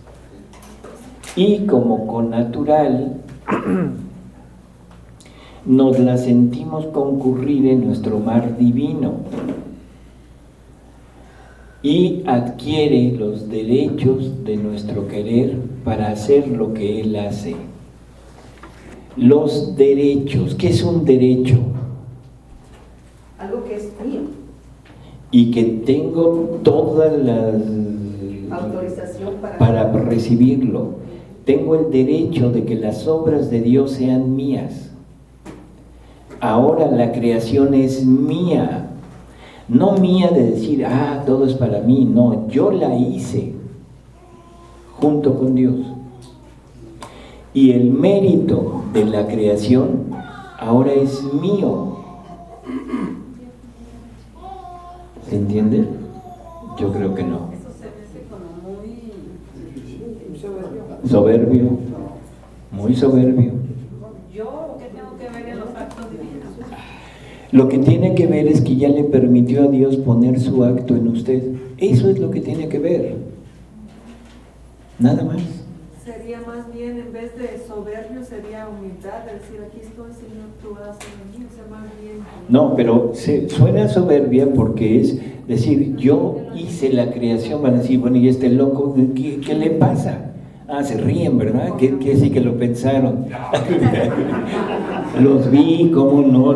A: y como connatural nos la sentimos concurrir en nuestro mar divino y adquiere los derechos de nuestro querer para hacer lo que Él hace. Los derechos, ¿qué es un derecho?
G: Algo que es mío.
A: Y que tengo toda la
G: autorización para...
A: para recibirlo. Tengo el derecho de que las obras de Dios sean mías. Ahora la creación es mía. No mía de decir, ah, todo es para mí. No, yo la hice junto con Dios. Y el mérito de la creación ahora es mío. ¿Se entiende? Yo creo que no.
D: Eso se me hace como muy soberbio.
A: Soberbio. Muy soberbio.
D: Yo, ¿qué tengo que ver en los actos divinos?
A: Lo que tiene que ver es que ya le permitió a Dios poner su acto en usted. Eso es lo que tiene que ver. Nada más.
D: Sería más bien, en vez de soberbio, sería humildad, de decir, aquí estoy, Señor, tú haces en mí, o sea, más bien...
A: No, pero se, suena soberbia porque es decir, yo hice la creación, van a decir, bueno, ¿y este loco qué, qué le pasa? Ah, se ríen, ¿verdad? Que, que sí que lo pensaron. Los vi, ¿cómo no?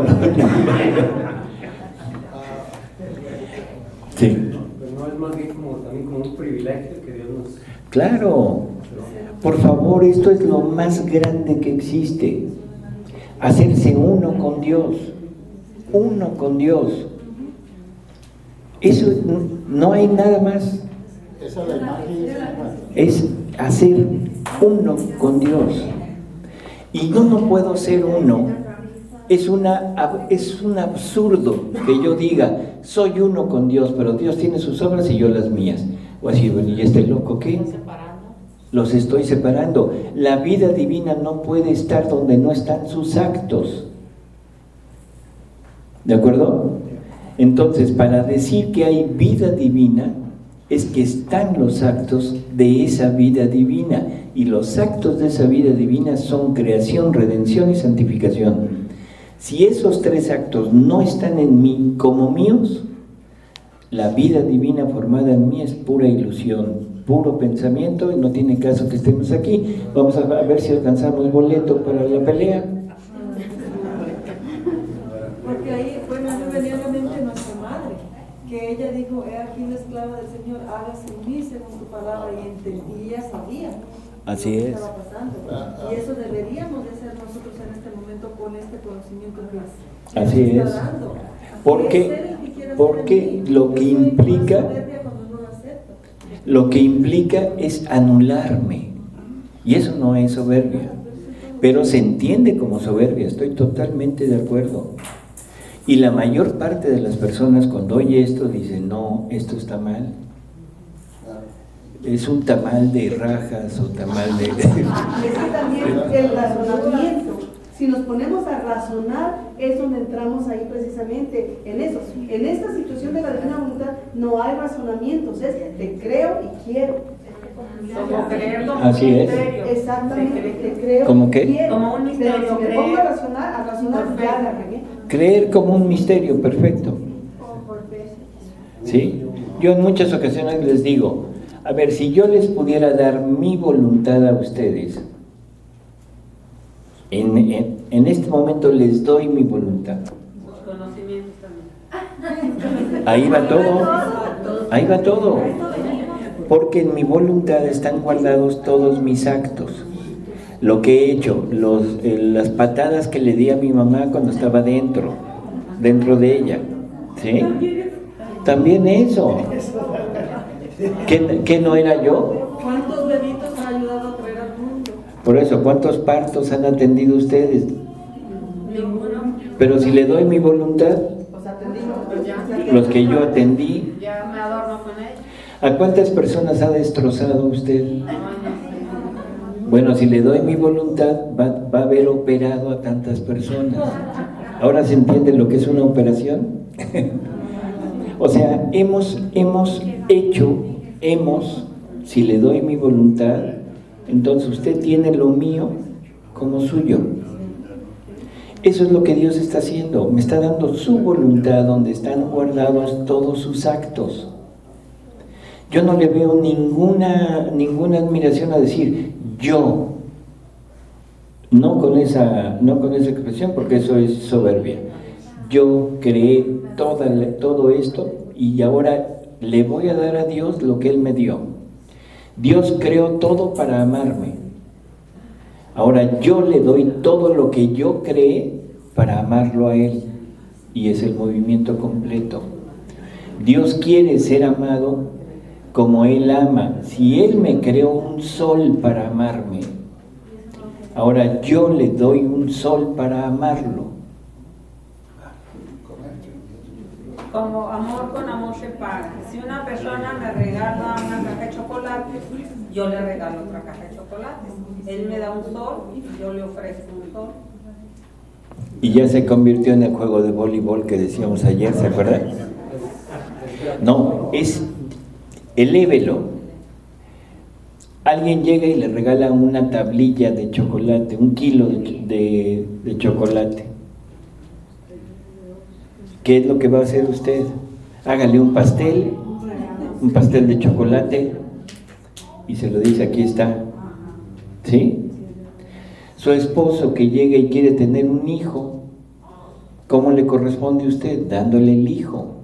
A: Sí.
H: Pero no es más bien como, también como un privilegio que Dios nos...
A: Claro. Por favor, esto es lo más grande que existe. Hacerse uno con Dios. Uno con Dios. Eso no hay nada más.
E: Esa es la imagen.
A: Es hacer uno con Dios. Y yo no puedo ser uno. Es, una, es un absurdo que yo diga, soy uno con Dios, pero Dios tiene sus obras y yo las mías. O así, bueno, ¿y este loco qué? Los estoy separando. La vida divina no puede estar donde no están sus actos. ¿De acuerdo? Entonces, para decir que hay vida divina, es que están los actos de esa vida divina. Y los actos de esa vida divina son creación, redención y santificación. Si esos tres actos no están en mí como míos, la vida divina formada en mí es pura ilusión, puro pensamiento, y no tiene caso que estemos aquí. Vamos a ver si alcanzamos boleto para la pelea.
D: Porque ahí, bueno, me venía a la mente nuestra madre, que ella dijo, he aquí la esclava del Señor, hágase en mí según tu palabra, y entendí, ella sabía
A: Así
D: lo que
A: es.
D: estaba pasando. Y eso deberíamos de hacer nosotros en este momento con este conocimiento que nos
A: Así
D: está
A: es.
D: dando.
A: Porque,
D: Es ser el que quiera
A: porque
D: ser en mí.
A: lo que
D: Yo soy
A: implica,
D: más soberbia cuando no lo acepto.
A: lo que implica es anularme. Y eso no es soberbia. Pero se entiende como soberbia, estoy totalmente de acuerdo. Y la mayor parte de las personas cuando oye esto dicen, no, esto está mal. Es un tamal de rajas o tamal de...
G: Es que también el razonamiento. Si nos ponemos a razonar, es donde entramos ahí precisamente en eso. En esta situación de la divina voluntad no hay razonamientos, es te creo y quiero.
B: Como creer como
A: Así
B: un
A: es.
B: misterio.
G: Exactamente, te creo
A: ¿Cómo
G: y
A: qué?
G: quiero.
B: Como un misterio,
G: Pero si me
B: creer.
G: pongo a razonar, a razonar ya la regué.
A: Creer como un misterio, perfecto. ¿Sí? Yo en muchas ocasiones les digo, a ver, si yo les pudiera dar mi voluntad a ustedes, en, en, en este momento les doy mi voluntad.
D: Los conocimientos también.
A: Ahí va todo, ahí va todo. porque en mi voluntad están guardados todos mis actos. Lo que he hecho, los, eh, las patadas que le di a mi mamá cuando estaba dentro, dentro de ella, ¿sí? También eso. ¿Qué, qué no era yo?
D: ¿Cuántos bebitos ha ayudado a traer al mundo?
A: Por eso, ¿cuántos partos han atendido ustedes?
D: Ninguno.
A: Pero si le doy mi voluntad, los que yo atendí,
F: Ya me adorno con ella.
A: ¿a cuántas personas ha destrozado usted? Bueno, si le doy mi voluntad, va, va a haber operado a tantas personas. ¿Ahora se entiende lo que es una operación? O sea, hemos, hemos hecho, hemos, si le doy mi voluntad, entonces usted tiene lo mío como suyo. Eso es lo que Dios está haciendo, me está dando su voluntad donde están guardados todos sus actos. Yo no le veo ninguna, ninguna admiración a decir yo, no con esa, no con esa expresión, porque eso es soberbia. Yo creé toda, todo esto y ahora le voy a dar a Dios lo que Él me dio. Dios creó todo para amarme. Ahora yo le doy todo lo que yo creé para amarlo a Él, y es el movimiento completo. Dios quiere ser amado como Él ama. Si Él me creó un sol para amarme, ahora yo le doy un sol para amarlo.
I: Como amor con amor se paga. Si una persona me regala una caja de chocolates, yo le regalo otra caja de chocolates. Él me da un sol y yo le ofrezco un sol.
A: Y ya se convirtió en el juego de voleibol que decíamos ayer, ¿se acuerdan? No, es elévelo. Alguien llega y le regala una tablilla de chocolate, un kilo de, de, de chocolate. ¿Qué es lo que va a hacer usted? Hágale un pastel, un pastel de chocolate, y se lo dice, aquí está. ¿Sí? Su esposo que llega y quiere tener un hijo, ¿cómo le corresponde a usted? Dándole el hijo.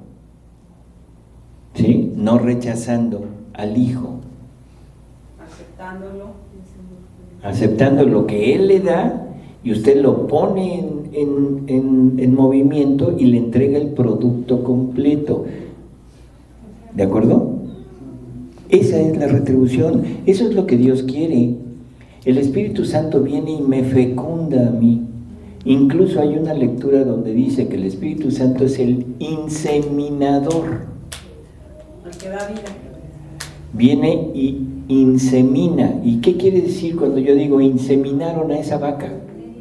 A: ¿Sí? No rechazando al hijo.
I: Aceptándolo.
A: Aceptando lo que él le da, y usted lo pone en, en, en, en movimiento y le entrega el producto completo. ¿De acuerdo? Esa es la retribución. Eso es lo que Dios quiere. El Espíritu Santo viene y me fecunda a mí. Incluso hay una lectura donde dice que el Espíritu Santo es el inseminador.
I: El que da vida.
A: Viene y insemina. ¿Y qué quiere decir cuando yo digo inseminaron a esa vaca?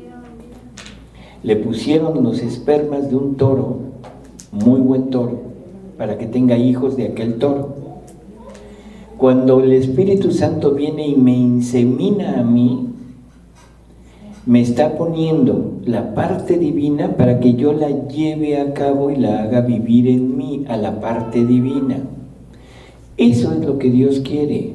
A: Le pusieron los espermas de un toro, muy buen toro, para que tenga hijos de aquel toro. Cuando el Espíritu Santo viene y me insemina a mí, me está poniendo la parte divina para que yo la lleve a cabo y la haga vivir en mí, a la parte divina. Eso es lo que Dios quiere.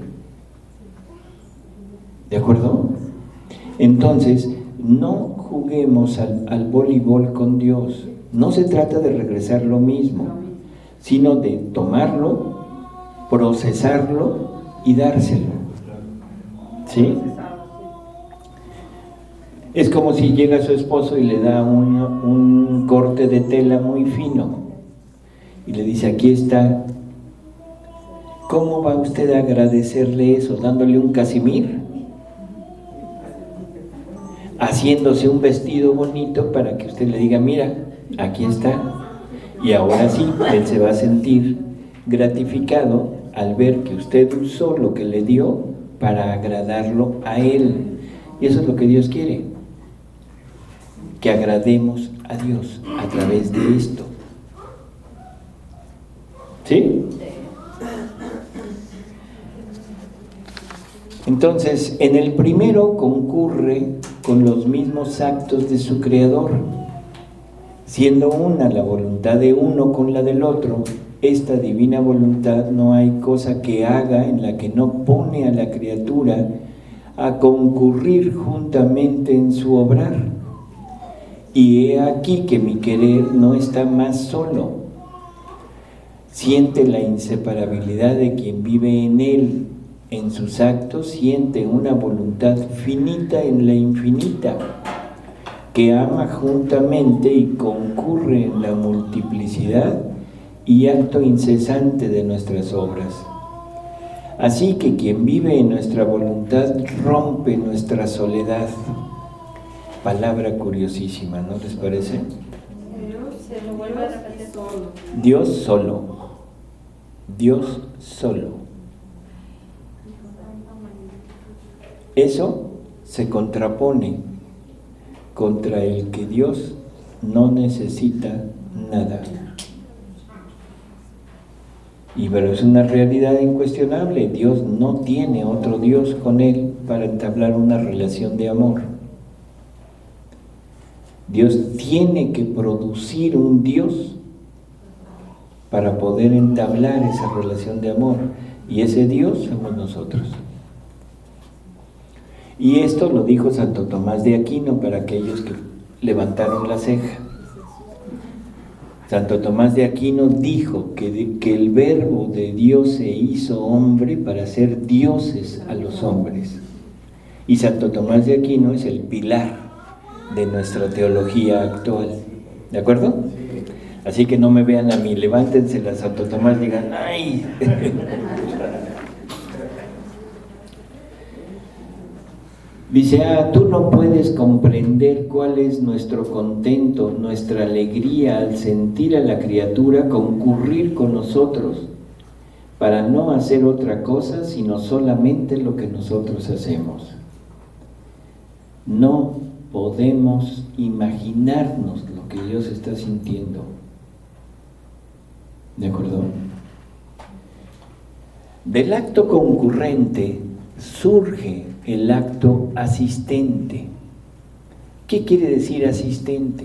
A: ¿De acuerdo? Entonces, no juguemos al, al voleibol con Dios. No se trata de regresar lo mismo, sino de tomarlo, procesarlo y dárselo. ¿Sí? Es como si llega su esposo y le da un, un corte de tela muy fino y le dice, aquí está. ¿Cómo va usted a agradecerle eso? ¿Dándole un casimir? Haciéndose un vestido bonito para que usted le diga, mira, aquí está. Y ahora sí, él se va a sentir gratificado al ver que usted usó lo que le dio para agradarlo a él. Y eso es lo que Dios quiere, que agrademos a Dios a través de esto. ¿Sí? Entonces, en el primero concurre con los mismos actos de su Creador, siendo una la voluntad de uno con la del otro. Esta divina voluntad no hay cosa que haga en la que no pone a la criatura a concurrir juntamente en su obrar. Y he aquí que mi querer no está más solo, siente la inseparabilidad de quien vive en Él. En sus actos siente una voluntad finita en la infinita, que ama juntamente y concurre en la multiplicidad y acto incesante de nuestras obras. Así que quien vive en nuestra voluntad rompe nuestra soledad. Palabra curiosísima, ¿no les parece?
F: Se lo vuelve a repetir solo.
A: Dios solo. Dios solo. Eso se contrapone contra el que Dios no necesita nada. Y pero es una realidad incuestionable. Dios no tiene otro Dios con Él para entablar una relación de amor. Dios tiene que producir un Dios para poder entablar esa relación de amor. Y ese Dios somos nosotros. Y esto lo dijo Santo Tomás de Aquino para aquellos que levantaron la ceja. Santo Tomás de Aquino dijo que, de, que el verbo de Dios se hizo hombre para ser dioses a los hombres. Y Santo Tomás de Aquino es el pilar de nuestra teología actual. ¿De acuerdo? Así que no me vean a mí, levántense la Santo Tomás y digan, ¡ay! Dice, ah, tú no puedes comprender cuál es nuestro contento, nuestra alegría al sentir a la criatura concurrir con nosotros para no hacer otra cosa sino solamente lo que nosotros hacemos. No podemos imaginarnos lo que Dios está sintiendo. ¿De acuerdo? Del acto concurrente surge el acto asistente. ¿Qué quiere decir asistente?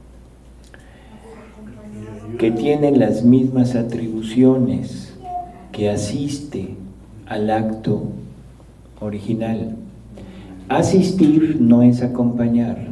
A: Que tiene las mismas atribuciones, que asiste al acto original. Asistir no es acompañar.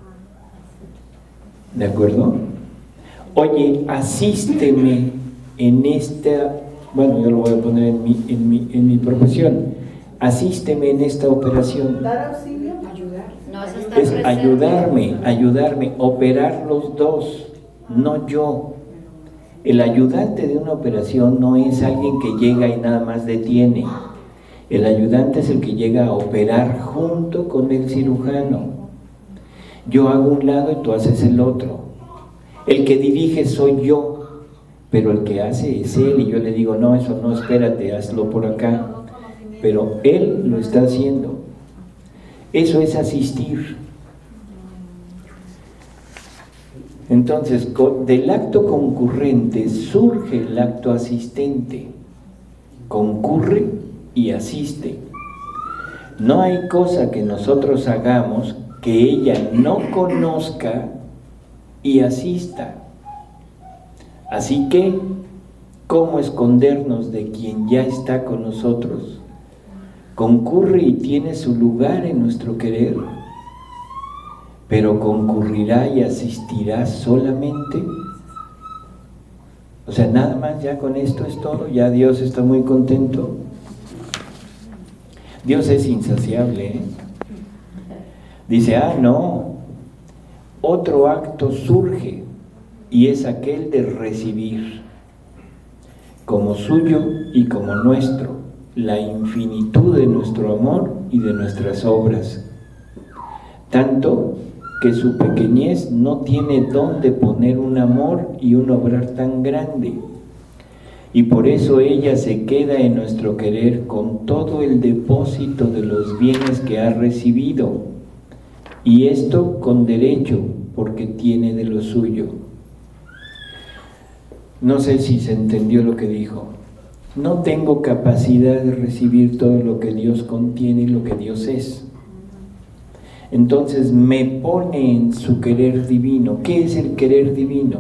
A: ¿De acuerdo? Oye, asísteme en esta, bueno, yo lo voy a poner en mi, en mi, en mi profesión. Asísteme en esta operación.
G: ¿Dar auxilio?
F: Ayudar. No, eso está
A: Es
F: presente.
A: ayudarme, ayudarme, operar los dos, no yo. El ayudante de una operación no es alguien que llega y nada más detiene. El ayudante es el que llega a operar junto con el cirujano. Yo hago un lado y tú haces el otro. El que dirige soy yo, pero el que hace es él y yo le digo, no, eso no, espérate, hazlo por acá. Pero él lo está haciendo. Eso es asistir. Entonces, del acto concurrente surge el acto asistente. Concurre y asiste. No hay cosa que nosotros hagamos que ella no conozca y asista. Así que, ¿cómo escondernos de quien ya está con nosotros? Concurre y tiene su lugar en nuestro querer, pero concurrirá y asistirá solamente. O sea, nada más, ya con esto es todo, ya Dios está muy contento. Dios es insaciable, ¿eh? Dice, ah, no, otro acto surge y es aquel de recibir como suyo y como nuestro la infinitud de nuestro amor y de nuestras obras, tanto que su pequeñez no tiene dónde poner un amor y un obrar tan grande, y por eso ella se queda en nuestro querer con todo el depósito de los bienes que ha recibido, y esto con derecho, porque tiene de lo suyo. No sé si se entendió lo que dijo. No tengo capacidad de recibir todo lo que Dios contiene y lo que Dios es. Entonces me pone en su querer divino. ¿Qué es el querer divino?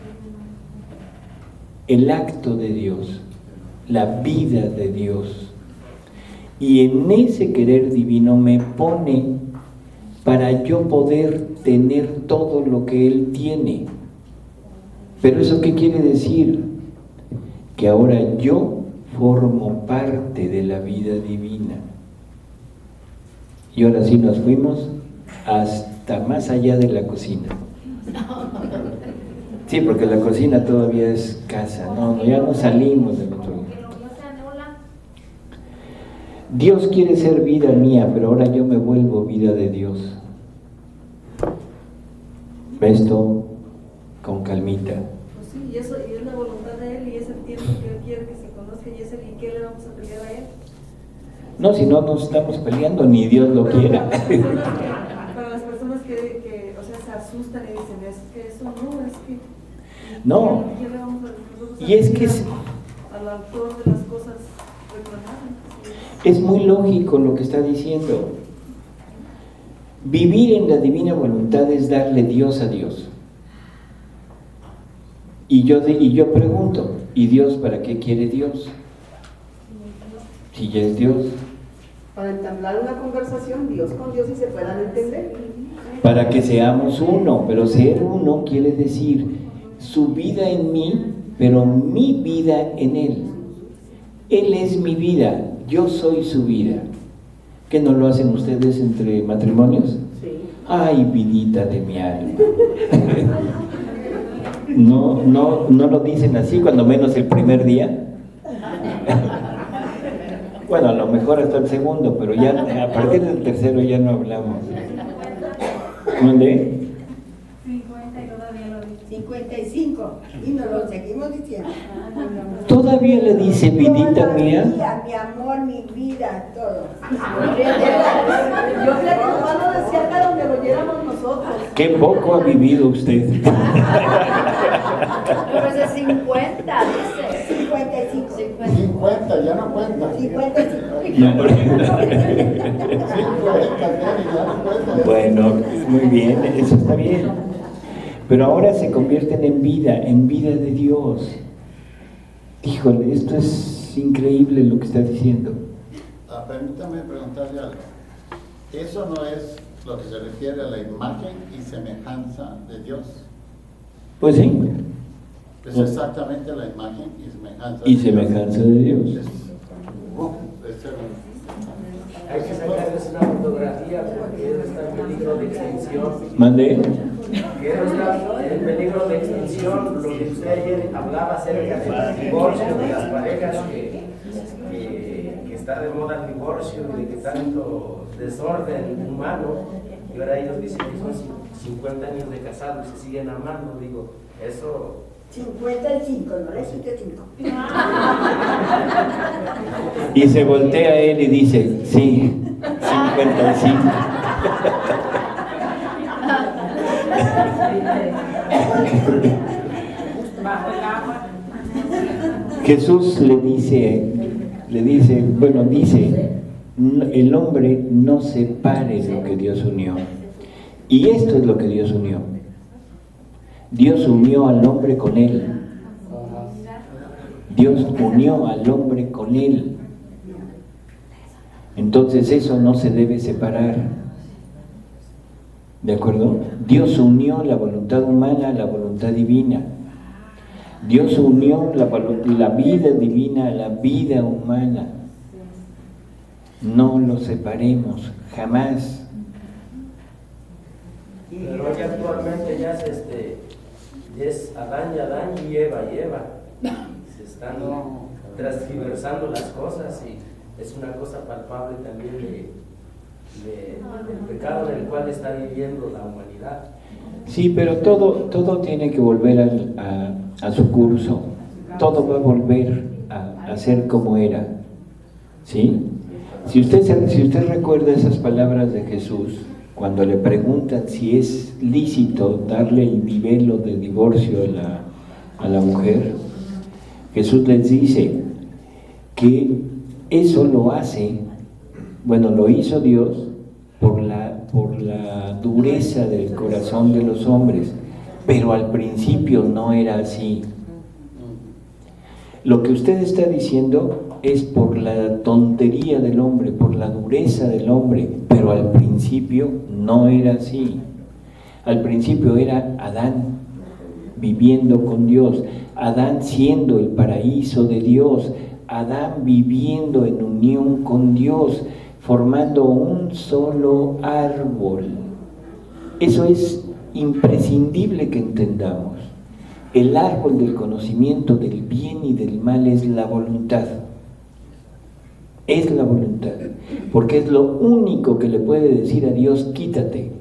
A: El acto de Dios, la vida de Dios. Y en ese querer divino me pone para yo poder tener todo lo que Él tiene. ¿Pero eso qué quiere decir? que ahora yo formo parte de la vida divina. Y ahora sí nos fuimos hasta más allá de la cocina. Sí, porque la cocina todavía es casa, no, ya no salimos del otro lado. Dios quiere ser vida mía, pero ahora yo me vuelvo vida de Dios. Esto con calmita.
D: Pues sí, y eso y es la voluntad de Él, y es el tiempo que Él quiere que se conozca, y es el y qué le vamos a pelear a Él.
A: No, si no nos estamos peleando, ni Dios lo quiera.
D: Para las personas que, que, o sea, se asustan y dicen, es que eso no, es que...
A: No,
D: ¿qué le vamos a,
A: y es que es,
D: al autor de las cosas reclamadas?
A: es muy lógico lo que está diciendo. Vivir en la divina voluntad es darle Dios a Dios. Y yo, de, y yo pregunto, ¿y Dios para qué quiere Dios? Si ya es Dios.
G: Para entablar una conversación Dios con Dios y se puedan entender.
A: Para que seamos uno, pero ser uno quiere decir su vida en mí, pero mi vida en Él. Él es mi vida, yo soy su vida. ¿Qué no lo hacen ustedes entre matrimonios?
G: Sí.
A: Ay, vidita de mi alma. No, no, no lo dicen así, cuando menos el primer día. Bueno, a lo mejor hasta el segundo, pero ya a partir del tercero ya no hablamos. ¿Dónde?
B: cincuenta y todavía lo dice.
F: cincuenta y cinco, y nos lo seguimos diciendo.
A: Todavía le dice vidita mía.
F: Todavía, mi amor, mi vida, todo.
G: Yo creo que nomás lo decía acá donde lo oyéramos nosotros.
A: Qué poco ha vivido usted.
J: Pero es de cincuenta, dice.
F: cincuenta y cinco.
K: cincuenta, ya no cuenta.
F: cincuenta y cinco.
A: No, porque-
K: cincuenta, ya no cuenta.
A: Bueno, muy bien, eso está bien. Pero ahora se convierten en vida, en vida de Dios. Híjole, esto es increíble lo que está diciendo.
K: Ah, permítame preguntarle algo. Eso no es lo que se refiere a la imagen y semejanza de Dios.
A: Pues sí,
K: Es exactamente la imagen y semejanza
A: y
K: de
A: semejanza de Dios.
K: Dios. Es- uh, es el-
C: Hay que sacarles una fotografía porque eso está en peligro de extinción.
A: ¿Mande?
C: Que eso está en peligro de extinción. Lo que usted ayer hablaba acerca del divorcio, de las parejas que, que, que está de moda el divorcio y de que tanto desorden humano. Y ahora ellos dicen que son cincuenta años de casados y se siguen amando. Digo, eso.
F: cincuenta y cinco, no le cincuenta y cinco.
A: Y se voltea a él y dice, sí, cincuenta y cinco.
I: Bajo el agua.
A: Jesús le dice, le dice, bueno, dice, el hombre no separe lo que Dios unió. Y esto es lo que Dios unió. Dios unió al hombre con él. Dios unió al hombre con él. Entonces eso no se debe separar. ¿De acuerdo? Dios unió la voluntad humana a la voluntad divina. Dios unió la, la vida divina a la vida humana. No lo separemos, jamás.
C: Pero hoy actualmente ya es, este, ya es Adán y Adán y Eva y Eva. Se están transgiversando las cosas y es una cosa palpable también de, de, del pecado en el cual está viviendo la humanidad.
A: Sí, pero todo, todo tiene que volver al, a, a su curso. Todo va a volver a, a ser como era. ¿Sí? Si usted, se- si usted recuerda esas palabras de Jesús, cuando le preguntan si es lícito darle el nivelo de divorcio a la, a la mujer, Jesús les dice que eso lo hace, bueno, lo hizo Dios por la, por la dureza del corazón de los hombres, pero al principio no era así. Lo que usted está diciendo es por la tontería del hombre, por la dureza del hombre, pero al principio no era así. Al principio era Adán, viviendo con Dios, Adán siendo el paraíso de Dios, Adán viviendo en unión con Dios, formando un solo árbol. Eso es imprescindible que entendamos. El árbol del conocimiento del bien y del mal es la voluntad. Es la voluntad, porque es lo único que le puede decir a Dios, quítate.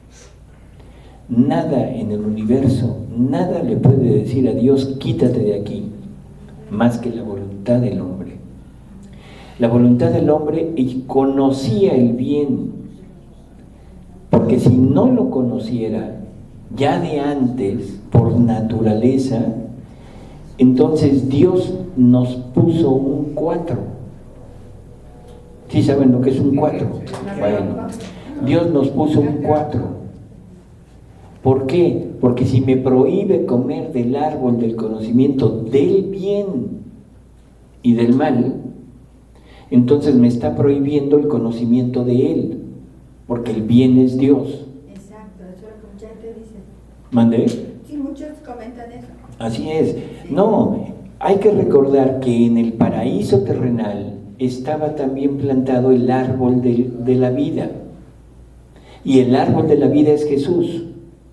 A: Nada en el universo, nada le puede decir a Dios, quítate de aquí, más que la voluntad del hombre. La voluntad del hombre conocía el bien, porque si no lo conociera ya de antes, por naturaleza, entonces Dios nos puso un cuatro. ¿Sí saben lo que es un cuatro? Bueno, Dios nos puso un cuatro. ¿Por qué? Porque si me prohíbe comer del árbol del conocimiento del bien y del mal, entonces me está prohibiendo el conocimiento de Él, porque el bien es Dios.
F: Exacto, eso es lo que mucha gente dice.
A: ¿Mandé?
F: Sí, muchos comentan eso.
A: Así es. No, hay que recordar que en el paraíso terrenal estaba también plantado el árbol de, de la vida. Y el árbol de la vida es Jesús.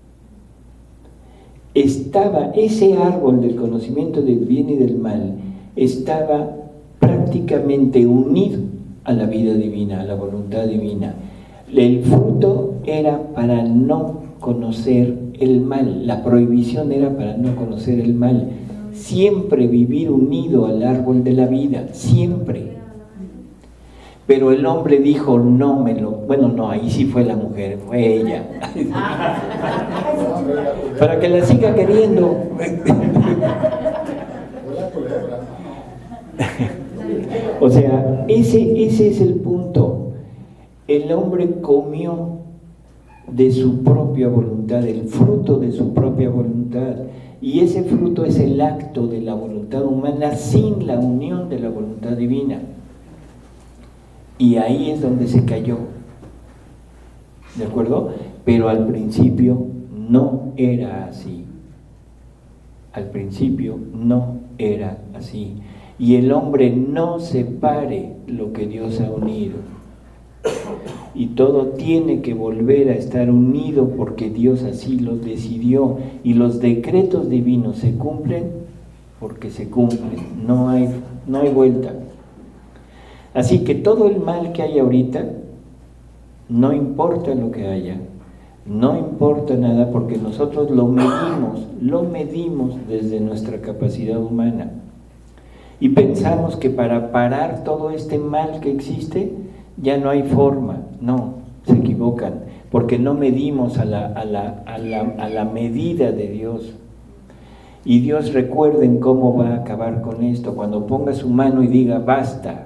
A: Estaba ese árbol del conocimiento del bien y del mal, estaba prácticamente unido a la vida divina, a la voluntad divina. El fruto era para no conocer el mal, la prohibición era para no conocer el mal. Siempre vivir unido al árbol de la vida, siempre. Pero el hombre dijo, no me lo... Bueno, no, ahí sí fue la mujer, fue ella. Para que la siga queriendo. O sea, ese, ese es el punto. El hombre comió de su propia voluntad, el fruto de su propia voluntad. Y ese fruto es el acto de la voluntad humana sin la unión de la voluntad divina. Y ahí es donde se cayó, ¿de acuerdo? Pero al principio no era así. Al principio no era así. Y el hombre no separe lo que Dios ha unido. Y todo tiene que volver a estar unido porque Dios así lo decidió. Y los decretos divinos se cumplen porque se cumplen. No hay, no hay vuelta. Así que todo el mal que hay ahorita, no importa lo que haya, no importa nada porque nosotros lo medimos, lo medimos desde nuestra capacidad humana. Y pensamos que para parar todo este mal que existe, ya no hay forma. No, se equivocan, porque no medimos a la, a la, a la, a la medida de Dios. Y Dios, recuerden cómo va a acabar con esto, cuando ponga su mano y diga, basta.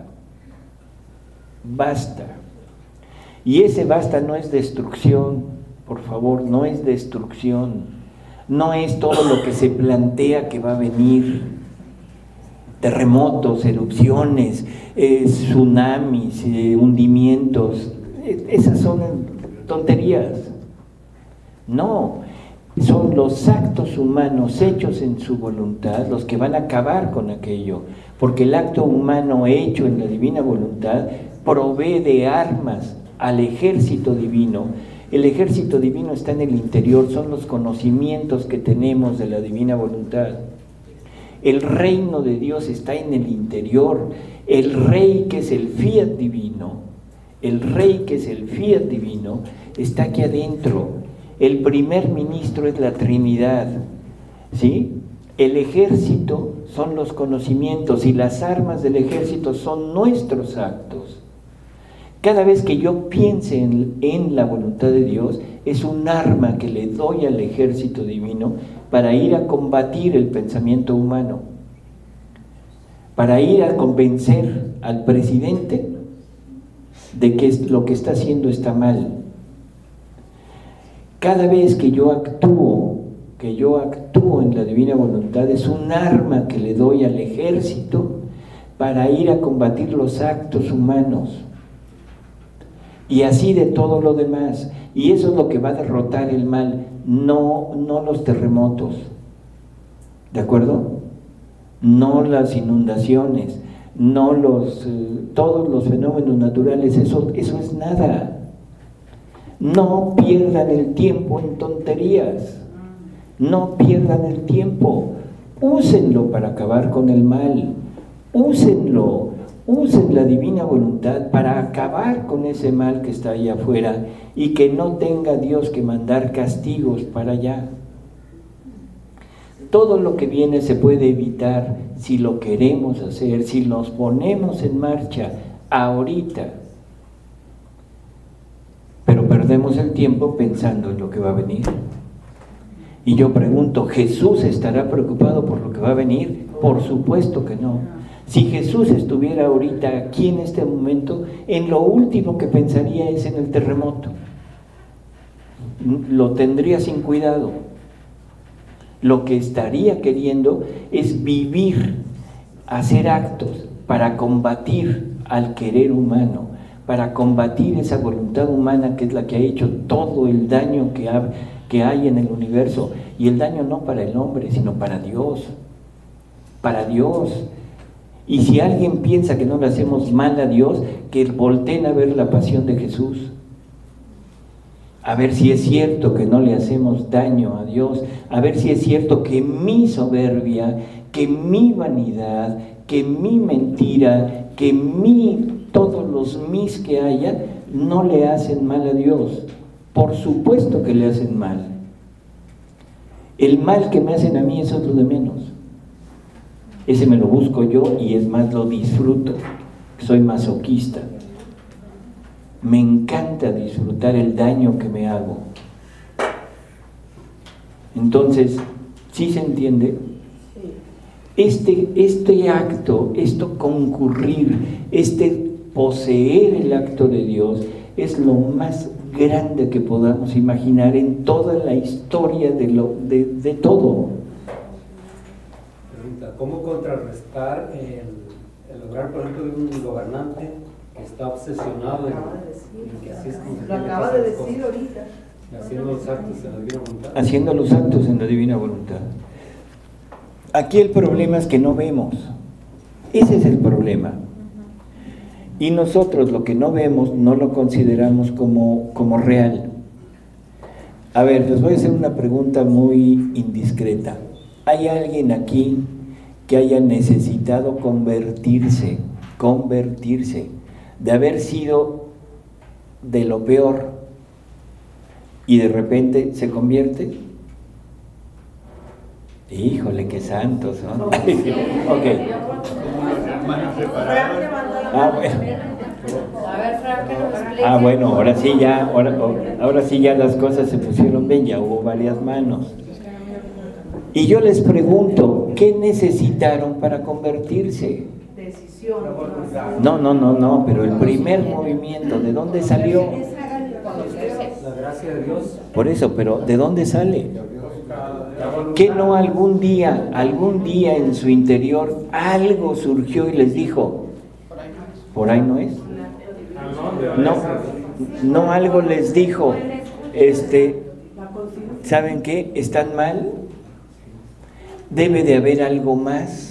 A: Basta. Y ese basta no es destrucción, por favor, no es destrucción. No es todo lo que se plantea que va a venir. Terremotos, erupciones, eh, tsunamis, eh, hundimientos. Eh, esas son tonterías. No, son los actos humanos hechos en su voluntad los que van a acabar con aquello. Porque el acto humano hecho en la divina voluntad provee de armas al ejército divino. El ejército divino está en el interior, son los conocimientos que tenemos de la divina voluntad. El reino de Dios está en el interior. El rey que es el fiat divino, el rey que es el fiat divino, está aquí adentro. El primer ministro es la Trinidad, ¿sí? El ejército son los conocimientos y las armas del ejército son nuestros actos. Cada vez que yo piense en, en la voluntad de Dios, es un arma que le doy al ejército divino para ir a combatir el pensamiento humano, para ir a convencer al presidente de que lo que está haciendo está mal. Cada vez que yo actúo, que yo actúo en la divina voluntad, es un arma que le doy al ejército para ir a combatir los actos humanos. Y así de todo lo demás. Y eso es lo que va a derrotar el mal, no, no los terremotos, ¿De acuerdo? No las inundaciones, no los, eh, todos los fenómenos naturales, eso, eso es nada. No pierdan el tiempo en tonterías, no pierdan el tiempo, úsenlo para acabar con el mal, úsenlo, usen la divina voluntad para acabar con ese mal que está allá afuera y que no tenga Dios que mandar castigos para allá. Todo lo que viene se puede evitar si lo queremos hacer, si nos ponemos en marcha ahorita. Pero perdemos el tiempo pensando en lo que va a venir. Y yo pregunto, ¿Jesús estará preocupado por lo que va a venir? Por supuesto que no. Si Jesús estuviera ahorita aquí en este momento, en lo último que pensaría es en el terremoto. Lo tendría sin cuidado. Lo que estaría queriendo es vivir, hacer actos para combatir al querer humano, para combatir esa voluntad humana que es la que ha hecho todo el daño que, ha, que hay en el universo. Y el daño no para el hombre, sino para Dios. Para Dios. Y si alguien piensa que no le hacemos mal a Dios, que volteen a ver la pasión de Jesús. A ver si es cierto que no le hacemos daño a Dios, a ver si es cierto que mi soberbia, que mi vanidad, que mi mentira, que mi, todos los mis que haya, no le hacen mal a Dios. Por supuesto que le hacen mal. El mal que me hacen a mí es otro de menos. Ese me lo busco yo y es más, lo disfruto. Soy masoquista. Me encanta disfrutar el daño que me hago. Entonces, ¿sí se entiende? Este, este acto, esto concurrir, este poseer el acto de Dios, es lo más grande que podamos imaginar en toda la historia de, lo, de, de todo.
H: Pregunta, ¿cómo contrarrestar el, el lograr, por ejemplo, de un gobernante que está obsesionado en, en que así es como se
G: Lo acaba de decir ahorita.
H: haciendo los actos en la divina voluntad?
A: Haciendo los actos en la divina voluntad. Aquí el problema es que no vemos. Ese es el problema. Y nosotros lo que no vemos no lo consideramos como, como real. A ver, les voy a hacer una pregunta muy indiscreta. ¿Hay alguien aquí que haya necesitado convertirse, convertirse, de haber sido de lo peor y de repente se convierte? Híjole, qué santos, ¿no? Ok. Ah, bueno. Ah, bueno, ahora sí ya, ahora, ahora sí ya las cosas se pusieron bien, ya hubo varias manos. Y yo les pregunto, ¿qué necesitaron para convertirse?
G: Decisión.
A: No, no, no, no, pero el primer movimiento, ¿de dónde salió?
H: La gracia de Dios.
A: Por eso, pero ¿de dónde sale? ¿Que no algún día, algún día en su interior algo surgió y les dijo, por ahí no es? No, no algo les dijo, este, ¿saben qué? ¿Están mal? Debe de haber algo más.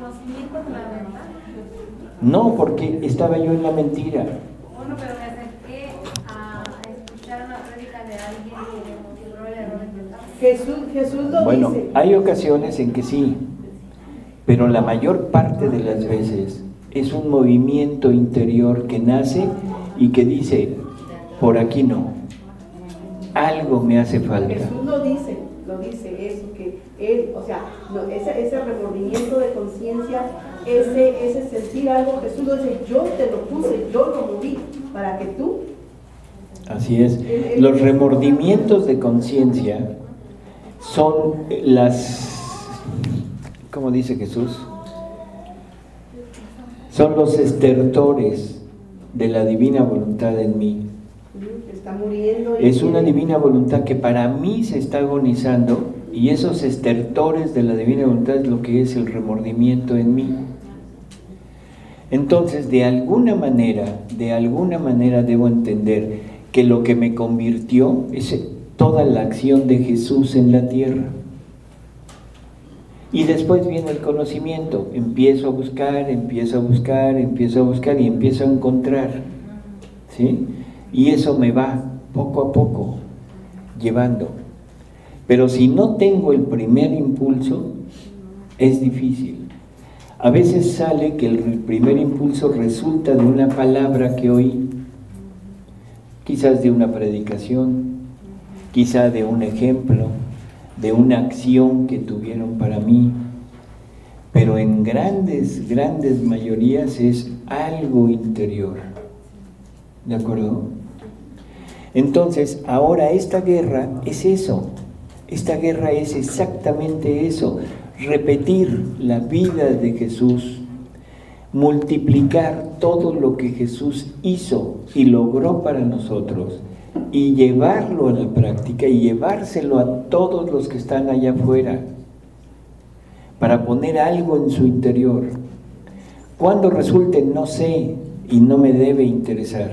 A: No, porque estaba yo en la mentira.
B: Bueno, pero me acerqué a escuchar una prédica de alguien que demostró el error en verdad.
G: Jesús, Jesús lo
A: Bueno,
G: dice.
A: hay ocasiones en que sí, pero la mayor parte de las veces es un movimiento interior que nace y que dice, por aquí no, algo me hace falta.
G: Jesús lo dice, lo dice eso, que él, o sea, no, ese, ese remordimiento de conciencia, ese, ese sentir algo, Jesús lo dice, yo te lo puse, yo lo moví, para que tú...
A: Así es, los remordimientos de conciencia son las, ¿cómo dice Jesús? Son los estertores de la divina voluntad en mí.
G: Está muriendo. Y
A: es una divina voluntad que para mí se está agonizando, y esos estertores de la divina voluntad es lo que es el remordimiento en mí. Entonces, de alguna manera, de alguna manera debo entender que lo que me convirtió es toda la acción de Jesús en la tierra. Y después viene el conocimiento, empiezo a buscar, empiezo a buscar, empiezo a buscar y empiezo a encontrar, ¿sí? Y eso me va poco a poco llevando. Pero si no tengo el primer impulso, es difícil. A veces sale que el primer impulso resulta de una palabra que oí, quizás de una predicación, quizás de un ejemplo, de una acción que tuvieron para mí, pero en grandes, grandes mayorías es algo interior. ¿De acuerdo? Entonces, ahora esta guerra es eso, esta guerra es exactamente eso, repetir la vida de Jesús, multiplicar todo lo que Jesús hizo y logró para nosotros, y llevarlo a la práctica y llevárselo a todos los que están allá afuera para poner algo en su interior. Cuando resulte, no sé y no me debe interesar.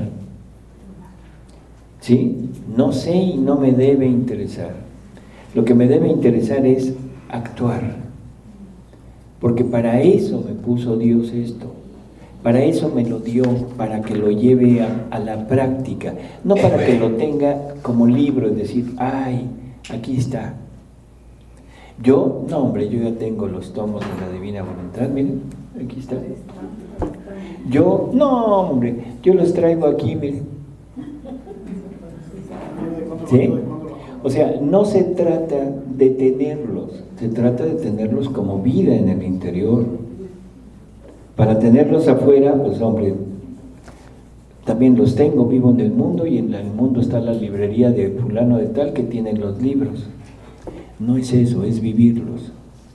A: ¿Sí? No sé y no me debe interesar. Lo que me debe interesar es actuar, porque para eso me puso Dios esto. Para eso me lo dio, para que lo lleve a, a la práctica, no para que lo tenga como libro, es decir, ay, aquí está. Yo, no hombre, yo ya tengo los tomos de la Divina Voluntad, miren, aquí está. Yo, no hombre, yo los traigo aquí, miren. ¿Sí? O sea, no se trata de tenerlos, se trata de tenerlos como vida en el interior. Para tenerlos afuera, pues hombre, también los tengo, vivo en el mundo y en el mundo está la librería de fulano de tal que tiene los libros. No es eso, es vivirlos.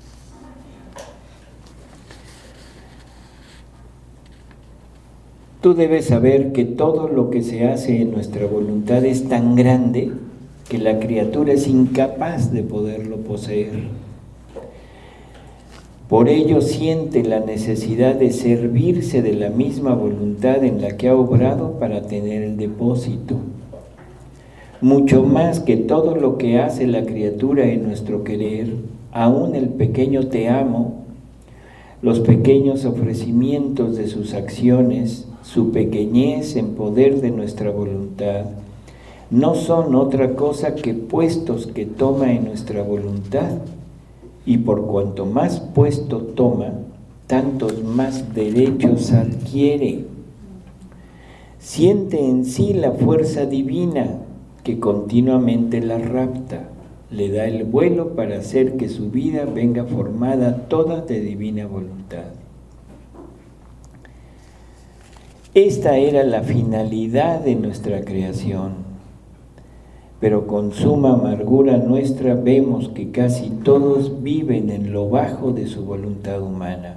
A: Tú debes saber que todo lo que se hace en nuestra voluntad es tan grande que la criatura es incapaz de poderlo poseer. Por ello siente la necesidad de servirse de la misma voluntad en la que ha obrado para tener el depósito. Mucho más que todo lo que hace la criatura en nuestro querer, aún el pequeño te amo, los pequeños ofrecimientos de sus acciones, su pequeñez en poder de nuestra voluntad, no son otra cosa que puestos que toma en nuestra voluntad. Y por cuanto más puesto toma, tantos más derechos adquiere. Siente en sí la fuerza divina que continuamente la rapta, le da el vuelo para hacer que su vida venga formada toda de divina voluntad. Esta era la finalidad de nuestra creación. Pero con suma amargura nuestra vemos que casi todos viven en lo bajo de su voluntad humana.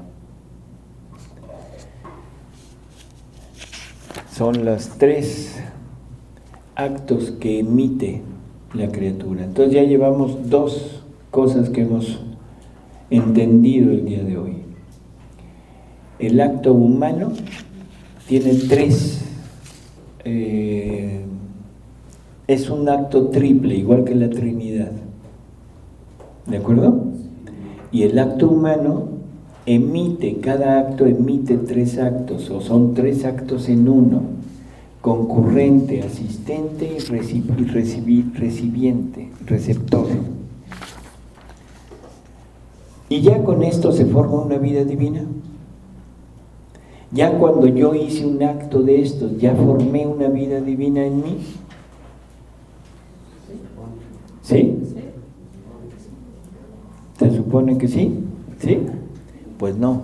A: Son los tres actos que emite la criatura. Entonces ya llevamos dos cosas que hemos entendido el día de hoy. El acto humano tiene tres eh, es un acto triple, igual que la Trinidad. ¿De acuerdo? Y el acto humano emite, cada acto emite tres actos, o son tres actos en uno: concurrente, asistente y, reci- y recibi- recipiente, receptor. Y ya con esto se forma una vida divina. Ya cuando yo hice un acto de estos, ya formé una vida divina en mí. ¿Sí? ¿Se supone que sí? ¿Sí? Pues no.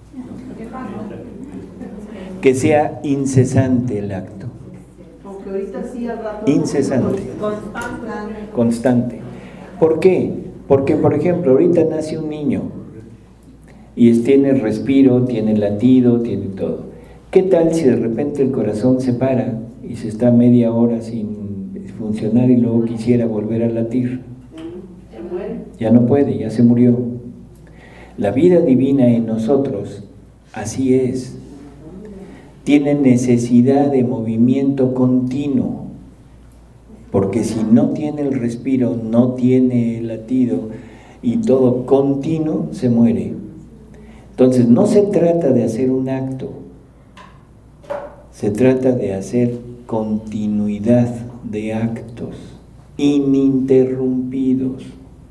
A: Que sea incesante el acto.
G: Aunque ahorita sí al rato.
A: Incesante. Constante. ¿Por qué? Porque, por ejemplo, ahorita nace un niño y es, tiene respiro, tiene latido, tiene todo. ¿Qué tal si de repente el corazón se para y se está media hora sin funcionar y luego quisiera volver a latir? Ya no puede, ya se murió. La vida divina en nosotros así es. Tiene necesidad de movimiento continuo, porque si no tiene el respiro, no tiene el latido, y todo continuo se muere. Entonces no se trata de hacer un acto, se trata de hacer continuidad de actos ininterrumpidos.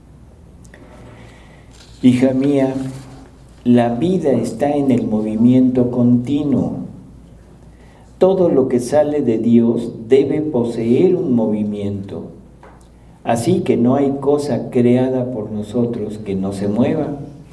A: Hija mía, la vida está en el movimiento continuo. Todo lo que sale de Dios debe poseer un movimiento. Así que no hay cosa creada por nosotros que no se mueva.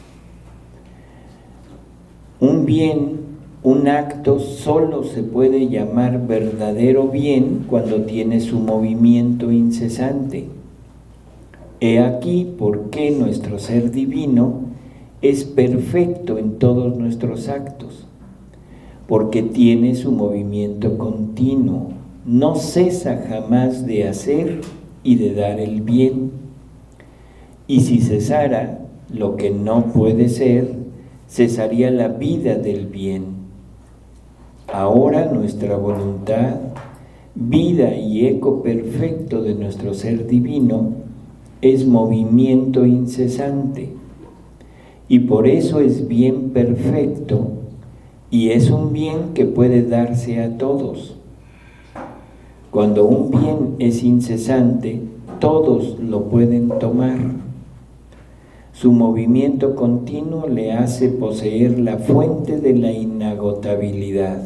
A: Un bien, un acto solo se puede llamar verdadero bien cuando tiene su movimiento incesante. He aquí por qué nuestro ser divino es perfecto en todos nuestros actos, porque tiene su movimiento continuo, no cesa jamás de hacer y de dar el bien. Y si cesara, lo que no puede ser, cesaría la vida del bien. Ahora nuestra voluntad, vida y eco perfecto de nuestro ser divino, es movimiento incesante, y por eso es bien perfecto, y es un bien que puede darse a todos. Cuando un bien es incesante, todos lo pueden tomar. Su movimiento continuo le hace poseer la fuente de la inagotabilidad.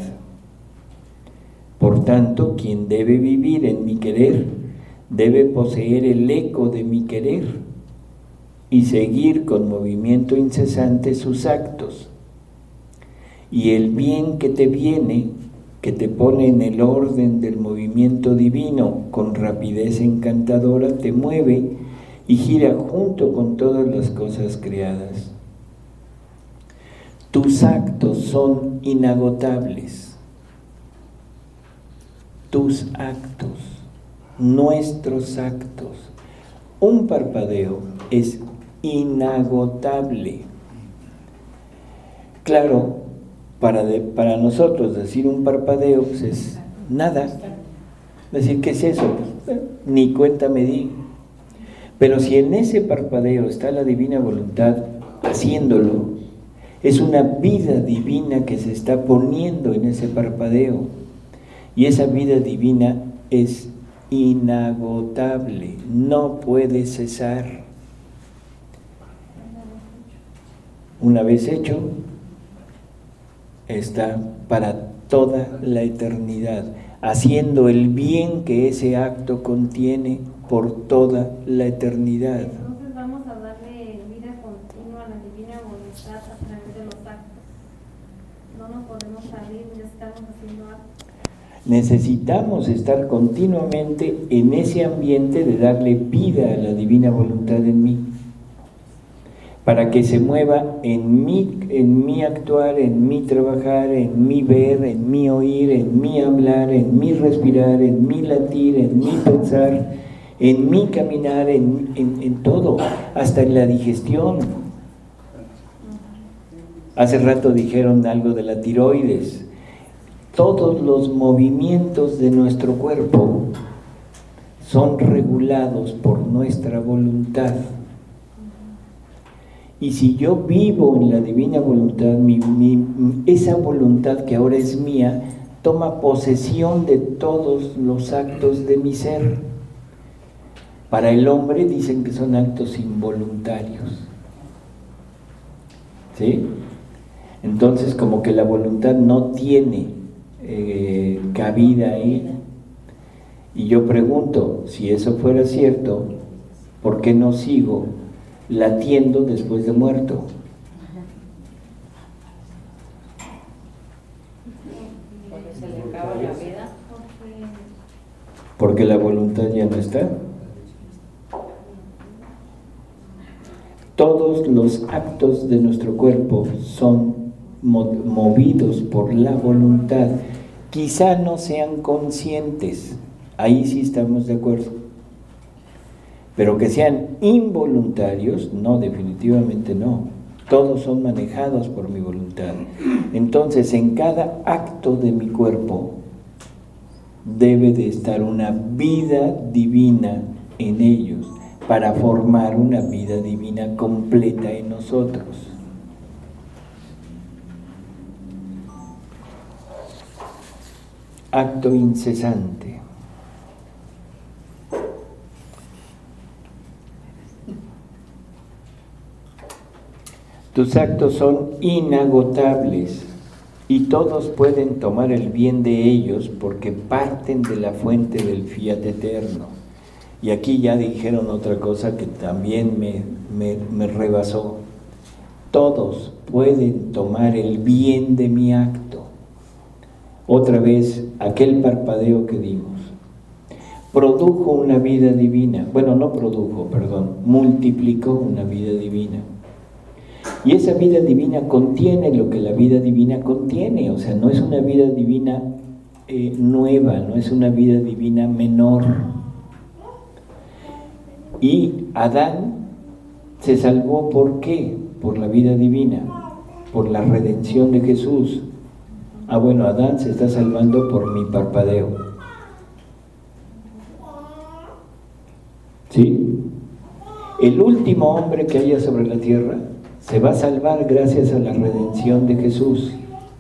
A: Por tanto, quien debe vivir en mi querer, debe poseer el eco de mi querer y seguir con movimiento incesante sus actos. Y el bien que te viene, que te pone en el orden del movimiento divino con rapidez encantadora, te mueve y gira junto con todas las cosas creadas. Tus actos son inagotables. Tus actos, nuestros actos. Un parpadeo es inagotable. Claro, para, de, para nosotros decir un parpadeo pues es nada. Decir, ¿qué es eso? Pues, ni cuenta me di. Pero si en ese parpadeo está la divina voluntad haciéndolo, es una vida divina que se está poniendo en ese parpadeo. Y esa vida divina es inagotable, no puede cesar. Una vez hecho, está para toda la eternidad, haciendo el bien que ese acto contiene por toda la eternidad.
B: Entonces vamos a darle vida continua a la divina voluntad a través de los actos. No nos podemos salir, ya estamos haciendo actos.
A: Necesitamos estar continuamente en ese ambiente de darle vida a la divina voluntad en mí, para que se mueva en mí, en mi actuar, en mi trabajar, en mi ver, en mi oír, en mi hablar, en mi respirar, en mi latir, en mi pensar, en mi caminar, en, en, en todo, hasta en la digestión. Hace rato dijeron algo de la tiroides. Todos los movimientos de nuestro cuerpo son regulados por nuestra voluntad. Y si yo vivo en la divina voluntad, mi, mi, esa voluntad que ahora es mía, toma posesión de todos los actos de mi ser. Para el hombre dicen que son actos involuntarios. ¿Sí? Entonces, como que la voluntad no tiene eh, cabida ahí. Y yo pregunto, si eso fuera cierto, ¿por qué no sigo latiendo después de muerto?
J: Porque se le acaba la vida.
A: Porque la voluntad ya no está. Todos los actos de nuestro cuerpo son movidos por la voluntad. Quizá no sean conscientes, ahí sí estamos de acuerdo. Pero que sean involuntarios, no, definitivamente no. Todos son manejados por mi voluntad. Entonces, en cada acto de mi cuerpo debe de estar una vida divina en ellos, para formar una vida divina completa en nosotros. Acto incesante. Tus actos son inagotables y todos pueden tomar el bien de ellos porque parten de la fuente del fiat eterno. Y aquí ya dijeron otra cosa que también me, me, me rebasó. Todos pueden tomar el bien de mi acto. Otra vez, aquel parpadeo que dimos. Produjo una vida divina. Bueno, no produjo, perdón, multiplicó una vida divina. Y esa vida divina contiene lo que la vida divina contiene, o sea, no es una vida divina eh, nueva, no es una vida divina menor. Y Adán se salvó, ¿por qué? Por la vida divina, por la redención de Jesús. Ah, bueno, Adán se está salvando por mi parpadeo. ¿Sí? El último hombre que haya sobre la tierra se va a salvar gracias a la redención de Jesús.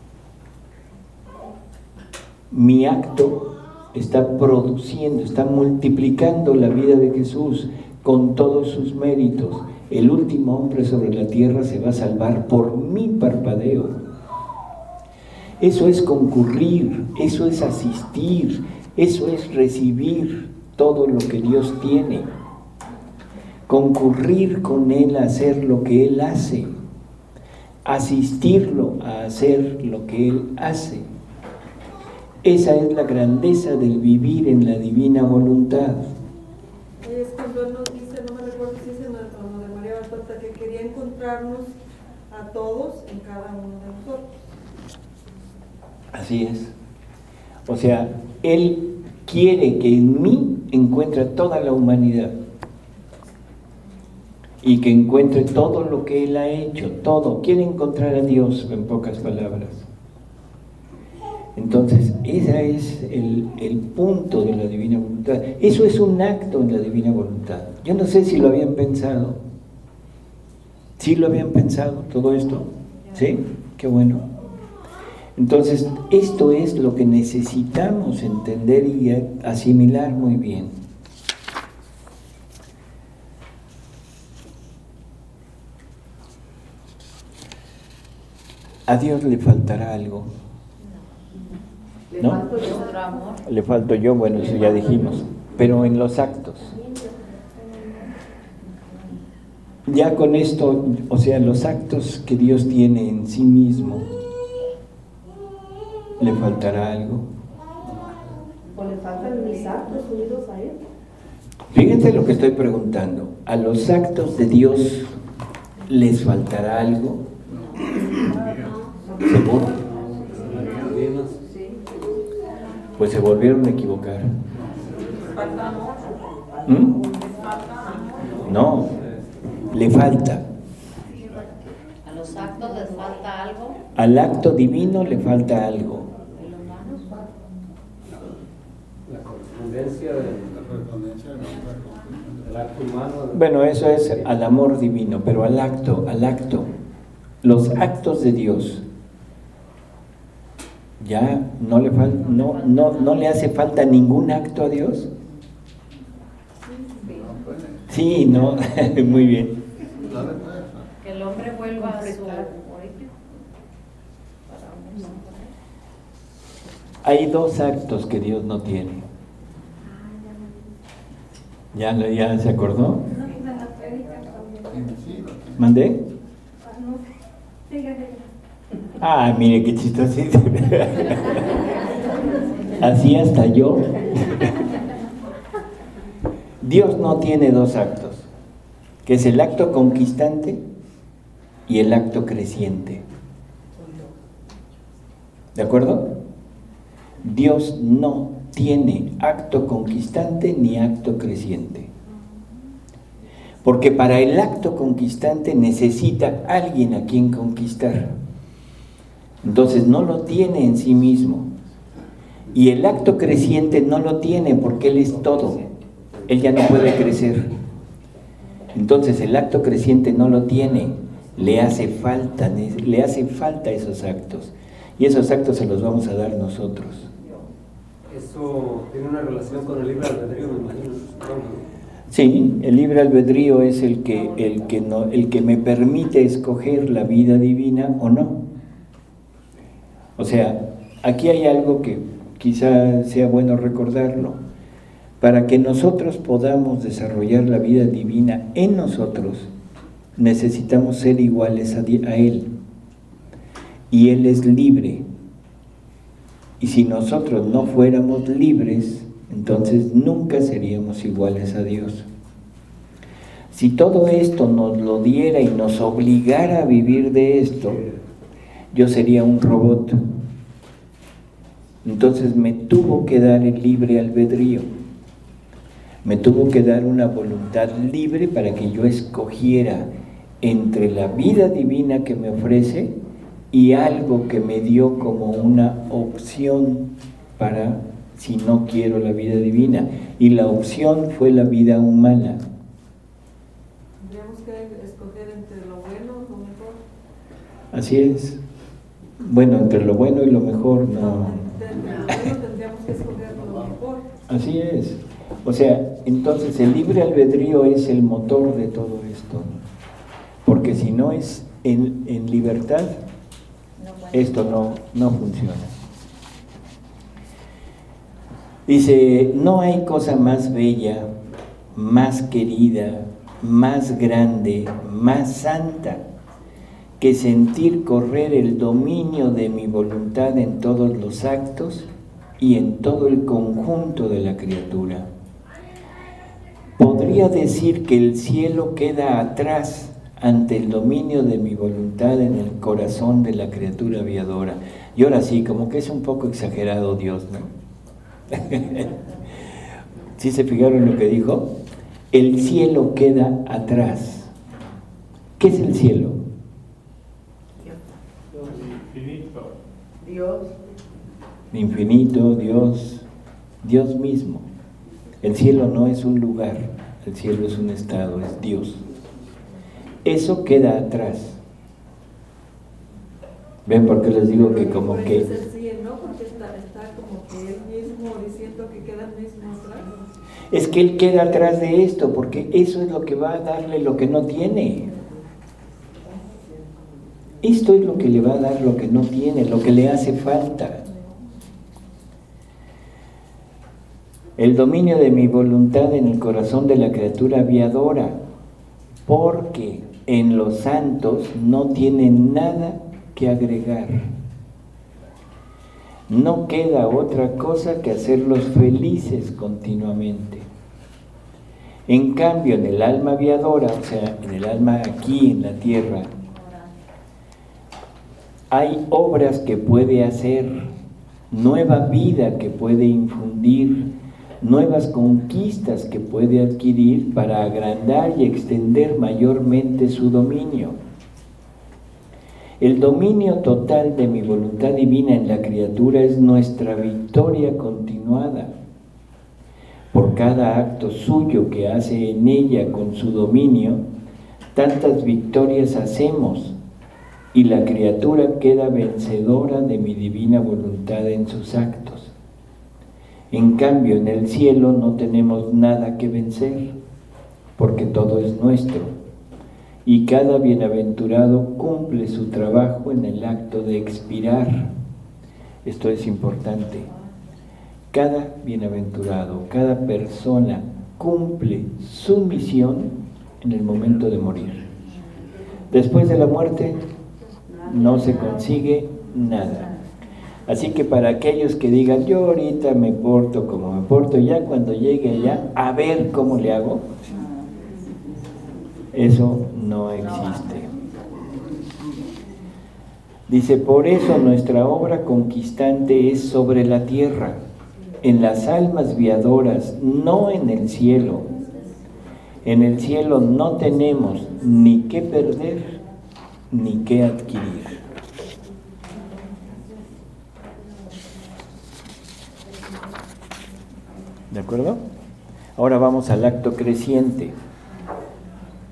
A: Mi acto está produciendo, está multiplicando la vida de Jesús con todos sus méritos. El último hombre sobre la tierra se va a salvar por mi parpadeo. Eso es concurrir, eso es asistir, eso es recibir todo lo que Dios tiene. Concurrir con Él a hacer lo que Él hace, asistirlo a hacer lo que Él hace. Esa es la grandeza del vivir en la divina voluntad.
D: Es cuando Él nos dice, no me recuerdo si es en el trono de María Bastata, que quería encontrarnos a todos en cada uno de nosotros.
A: Así es. O sea, Él quiere que en mí encuentre toda la humanidad. Y que encuentre todo lo que Él ha hecho, todo. Quiere encontrar a Dios, en pocas palabras. Entonces, ese es el, el punto de la divina voluntad. Eso es un acto en la divina voluntad. Yo no sé si lo habían pensado. ¿Sí lo habían pensado todo esto? ¿Sí? Qué bueno. Entonces, esto es lo que necesitamos entender y asimilar muy bien. ¿A Dios le faltará algo? ¿No? Le falto yo, bueno, eso ya dijimos. Pero en los actos. Ya con esto, o sea, los actos que Dios tiene en sí mismo, ¿le faltará algo?
G: ¿O le faltan mis actos unidos a Él?
A: Fíjense lo que estoy preguntando. ¿A los actos de Dios les faltará algo? ¿Seguro? Pues se volvieron a equivocar. ¿Mm? No, le falta.
J: ¿A los actos les falta algo?
A: Al acto divino le falta algo.
H: La correspondencia del, del acto humano.
A: Bueno, eso es al amor divino, pero al acto, al acto. Los actos de Dios. Ya no le falta, no, no, no le hace falta ningún acto a Dios. Sí, no, muy bien.
J: Que el hombre vuelva a su origen.
A: Hay dos actos que Dios no tiene. ¿Ya, ya se acordó? ¿Mandé? Ah, mire qué chistosito. Así hasta yo. Dios no tiene dos actos, que es el acto conquistante y el acto creciente. ¿De acuerdo? Dios no tiene acto conquistante ni acto creciente. Porque para el acto conquistante necesita alguien a quien conquistar. Entonces no lo tiene en sí mismo. Y el acto creciente no lo tiene porque Él es todo. Él ya no puede crecer. Entonces el acto creciente no lo tiene, le hace falta, le hace falta esos actos. Y esos actos se los vamos a dar nosotros.
H: Eso tiene una relación con el libre albedrío, me imagino.
A: Sí, el libre albedrío es el que, el que, no, el que me permite escoger la vida divina o no. O sea, aquí hay algo que quizá sea bueno recordarlo. Para que nosotros podamos desarrollar la vida divina en nosotros, necesitamos ser iguales a, a Él. Y Él es libre. Y si nosotros no fuéramos libres, entonces nunca seríamos iguales a Dios. Si todo esto nos lo diera y nos obligara a vivir de esto, yo sería un robot. Entonces me tuvo que dar el libre albedrío. Me tuvo que dar una voluntad libre para que yo escogiera entre la vida divina que me ofrece y algo que me dio como una opción para si no quiero la vida divina. Y la opción fue la vida humana.
D: Tendríamos que escoger entre lo bueno y lo mejor.
A: Así es. Bueno, entre lo bueno y lo mejor no.
D: No, entre lo bueno tendríamos que escoger lo mejor.
A: Así es. O sea, entonces el libre albedrío es el motor de todo esto, porque si no es en, en libertad, esto no, no funciona. Dice, no hay cosa más bella, más querida, más grande, más santa, que sentir correr el dominio de mi voluntad en todos los actos y en todo el conjunto de la criatura. Podría decir que el cielo queda atrás ante el dominio de mi voluntad en el corazón de la criatura aviadora. Y ahora sí, como que es un poco exagerado Dios, ¿no? ¿Sí se fijaron lo que dijo? El cielo queda atrás. ¿Qué es el cielo?
F: Infinito. Dios.
A: Infinito, Dios, Dios mismo. El cielo no es un lugar, el cielo es un estado, es Dios. Eso queda atrás. ¿Ven por qué les digo que como que...
D: Sí, ¿no? Porque está, está como que él mismo diciendo que queda el mismo atrás.
A: Es que él queda atrás de esto, porque eso es lo que va a darle lo que no tiene. Esto es lo que le va a dar lo que no tiene, lo que le hace falta. El dominio de mi voluntad en el corazón de la criatura aviadora, porque en los santos no tienen nada que agregar. No queda otra cosa que hacerlos felices continuamente. En cambio, en el alma aviadora, o sea, en el alma aquí en la tierra, hay obras que puede hacer, nueva vida que puede infundir, nuevas conquistas que puede adquirir para agrandar y extender mayormente su dominio. El dominio total de mi voluntad divina en la criatura es nuestra victoria continuada. Por cada acto suyo que hace en ella con su dominio, tantas victorias hacemos, y la criatura queda vencedora de mi divina voluntad en sus actos. En cambio, en el cielo no tenemos nada que vencer, porque todo es nuestro, y cada bienaventurado cumple su trabajo en el acto de expirar. Esto es importante. Cada bienaventurado, cada persona cumple su misión en el momento de morir. Después de la muerte no se consigue nada. Así que para aquellos que digan, yo ahorita me porto como me porto, ya cuando llegue allá, a ver cómo le hago, eso no existe. Dice, por eso nuestra obra conquistante es sobre la tierra, en las almas viadoras, no en el cielo. En el cielo no tenemos ni qué perder, ni qué adquirir. ¿De acuerdo? Ahora vamos al acto creciente.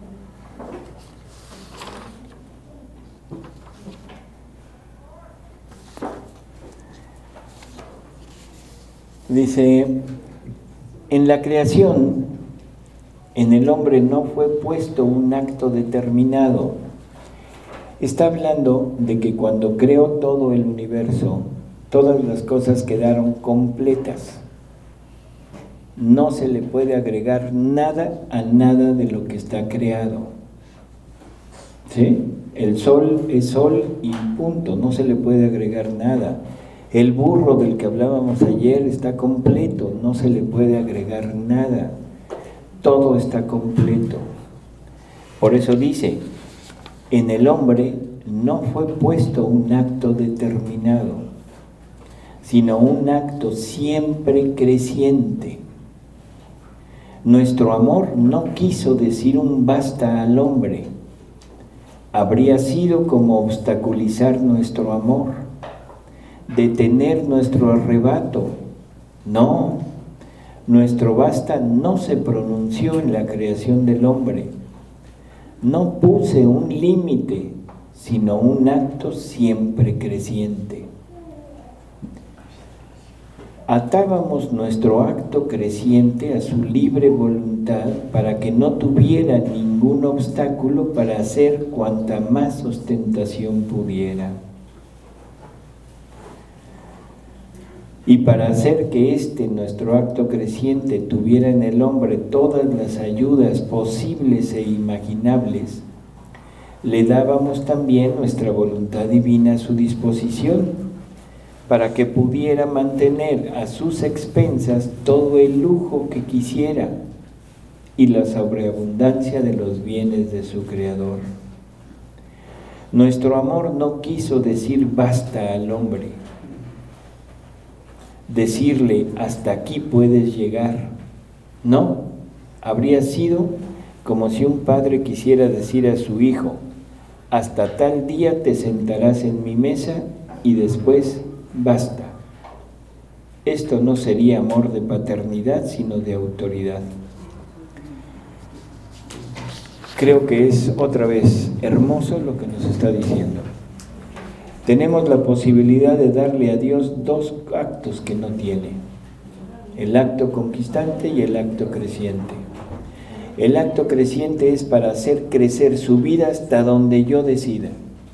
A: Dice, en la creación, en el hombre no fue puesto un acto determinado. Está hablando de que cuando creó todo el universo, todas las cosas quedaron completas. No se le puede agregar nada a nada de lo que está creado. ¿Sí? El sol es sol y punto, no se le puede agregar nada. El burro del que hablábamos ayer está completo, no se le puede agregar nada. Todo está completo. Por eso dice, en el hombre no fue puesto un acto determinado, sino un acto siempre creciente. Nuestro amor no quiso decir un basta al hombre. Habría sido como obstaculizar nuestro amor, detener nuestro arrebato. No, nuestro basta no se pronunció en la creación del hombre. No puse un límite, sino un acto siempre creciente. Atábamos nuestro acto creciente a su libre voluntad para que no tuviera ningún obstáculo para hacer cuanta más ostentación pudiera. Y para hacer que este nuestro acto creciente tuviera en el hombre todas las ayudas posibles e imaginables, le dábamos también nuestra voluntad divina a su disposición, para que pudiera mantener a sus expensas todo el lujo que quisiera y la sobreabundancia de los bienes de su Creador. Nuestro amor no quiso decir basta al hombre, decirle hasta aquí puedes llegar. No, habría sido como si un padre quisiera decir a su hijo, hasta tal día te sentarás en mi mesa y después basta. Esto no sería amor de paternidad, sino de autoridad. Creo que es otra vez hermoso lo que nos está diciendo. Tenemos la posibilidad de darle a Dios dos actos que no tiene: el acto conquistante y el acto creciente. El acto creciente es para hacer crecer su vida hasta donde yo decida.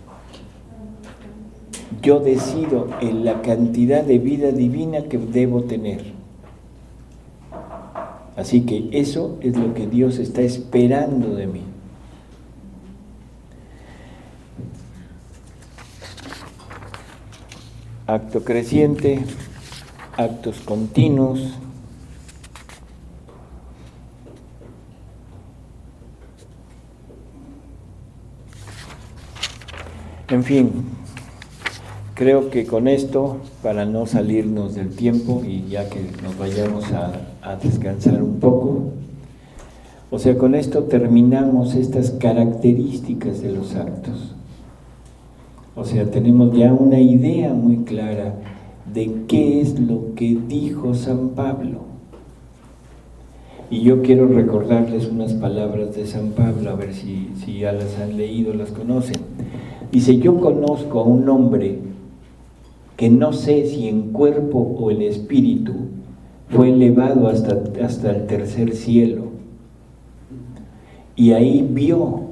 A: Yo decido en la cantidad de vida divina que debo tener. Así que eso es lo que Dios está esperando de mí. Acto creciente, actos continuos. En fin, creo que con esto, para no salirnos del tiempo y ya que nos vayamos a, a descansar un poco, o sea, con esto terminamos estas características de los actos. O sea, tenemos ya una idea muy clara de qué es lo que dijo San Pablo. Y yo quiero recordarles unas palabras de San Pablo, a ver si, si ya las han leído, las conocen. Dice, yo conozco a un hombre que no sé si en cuerpo o en espíritu fue elevado hasta, hasta el tercer cielo, y ahí vio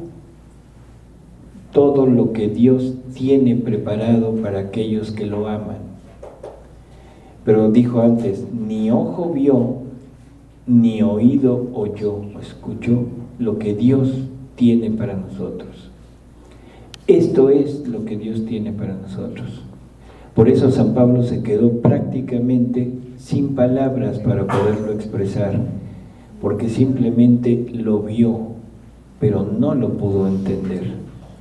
A: todo lo que Dios tiene preparado para aquellos que lo aman. Pero dijo antes, ni ojo vio, ni oído oyó, escuchó lo que Dios tiene para nosotros. Esto es lo que Dios tiene para nosotros. Por eso San Pablo se quedó prácticamente sin palabras para poderlo expresar, porque simplemente lo vio, pero no lo pudo entender.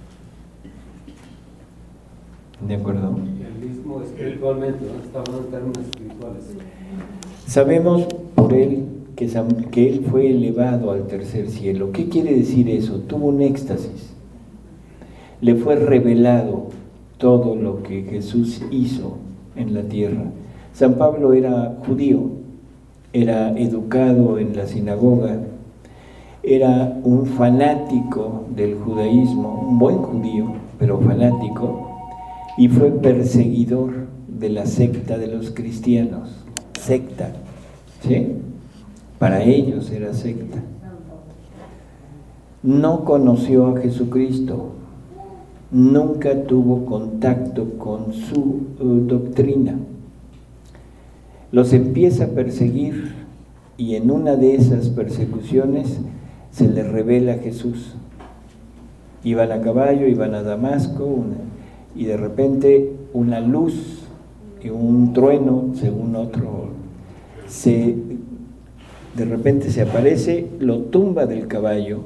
A: ¿De acuerdo?
H: El mismo espiritualmente, ¿no? Está hablando en términos espirituales.
A: Sabemos por él que, que él fue elevado al tercer cielo. ¿Qué quiere decir eso? Tuvo un éxtasis. Le fue revelado todo lo que Jesús hizo en la tierra. San Pablo era judío, era educado en la sinagoga, era un fanático del judaísmo, un buen judío, pero fanático, y fue perseguidor de la secta de los cristianos. secta, ¿sí? Para ellos era secta. No conoció a Jesucristo, nunca tuvo contacto con su uh, doctrina. Los empieza a perseguir y en una de esas persecuciones se les revela Jesús. Iban a caballo, iban a Damasco, una, y de repente una luz y un trueno, según otro, se, de repente se aparece, lo tumba del caballo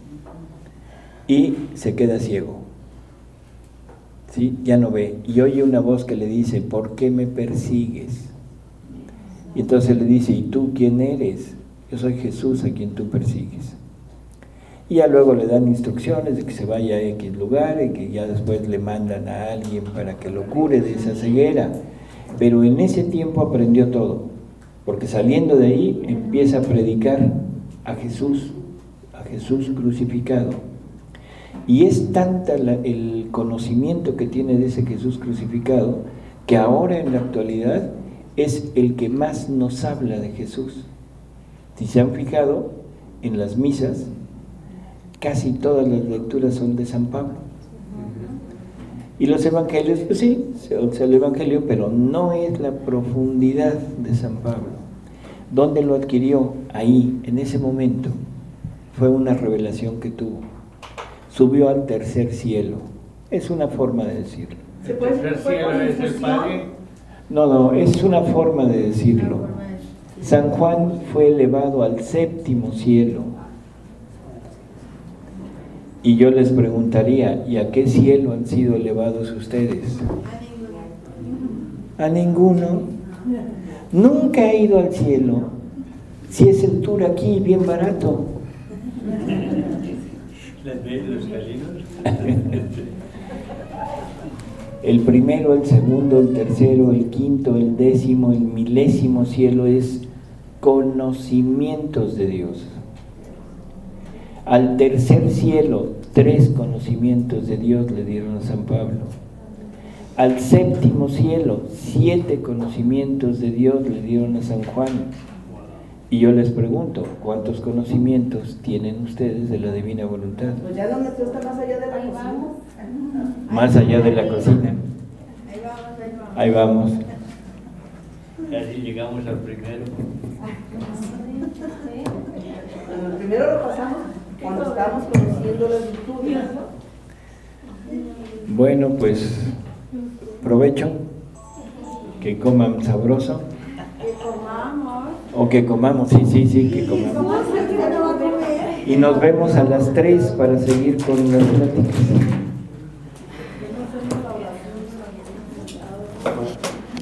A: y se queda ciego. ¿Sí? Ya no ve. Y oye una voz que le dice, ¿por qué me persigues? Y entonces le dice, ¿y tú quién eres? Yo soy Jesús a quien tú persigues. Y ya luego le dan instrucciones de que se vaya a X lugar y que ya después le mandan a alguien para que lo cure de esa ceguera. Pero en ese tiempo aprendió todo, porque saliendo de ahí empieza a predicar a Jesús, a Jesús crucificado. Y es tanta la, el conocimiento que tiene de ese Jesús crucificado, que ahora en la actualidad es el que más nos habla de Jesús. Si se han fijado, en las misas, casi todas las lecturas son de San Pablo. Y los evangelios, pues sí, se usa el evangelio, pero no es la profundidad de San Pablo. ¿Dónde lo adquirió? Ahí, en ese momento. Fue una revelación que tuvo. Subió al tercer cielo. Es una forma de decirlo.
E: ¿El tercer cielo es el Padre?
A: No, no, es una forma de decirlo. San Juan fue elevado al séptimo cielo. Y yo les preguntaría, ¿y a qué cielo han sido elevados ustedes? A ninguno. Nunca ha ido al cielo. Si es el tour aquí, bien barato.
E: Los calinos.
A: El primero, el segundo, el tercero, el quinto, el décimo, el milésimo cielo es conocimientos de Dios. Al tercer cielo, tres conocimientos de Dios le dieron a San Pablo. Al séptimo cielo, siete conocimientos de Dios le dieron a San Juan. Y yo les pregunto, ¿cuántos conocimientos tienen ustedes de la divina voluntad?
G: Pues ya donde está más allá de la
B: Ahí
G: cocina.
B: vamos.
A: Más allá de la cocina. Ahí vamos.
E: Casi llegamos al primero.
G: Bueno, primero lo pasamos cuando estamos conociendo las virtudes, ¿no?
A: Bueno, pues provecho, que coman sabroso.
B: Que comamos.
A: O que comamos, sí, sí, sí, que comamos. Y nos vemos a las tres para seguir con las pláticas.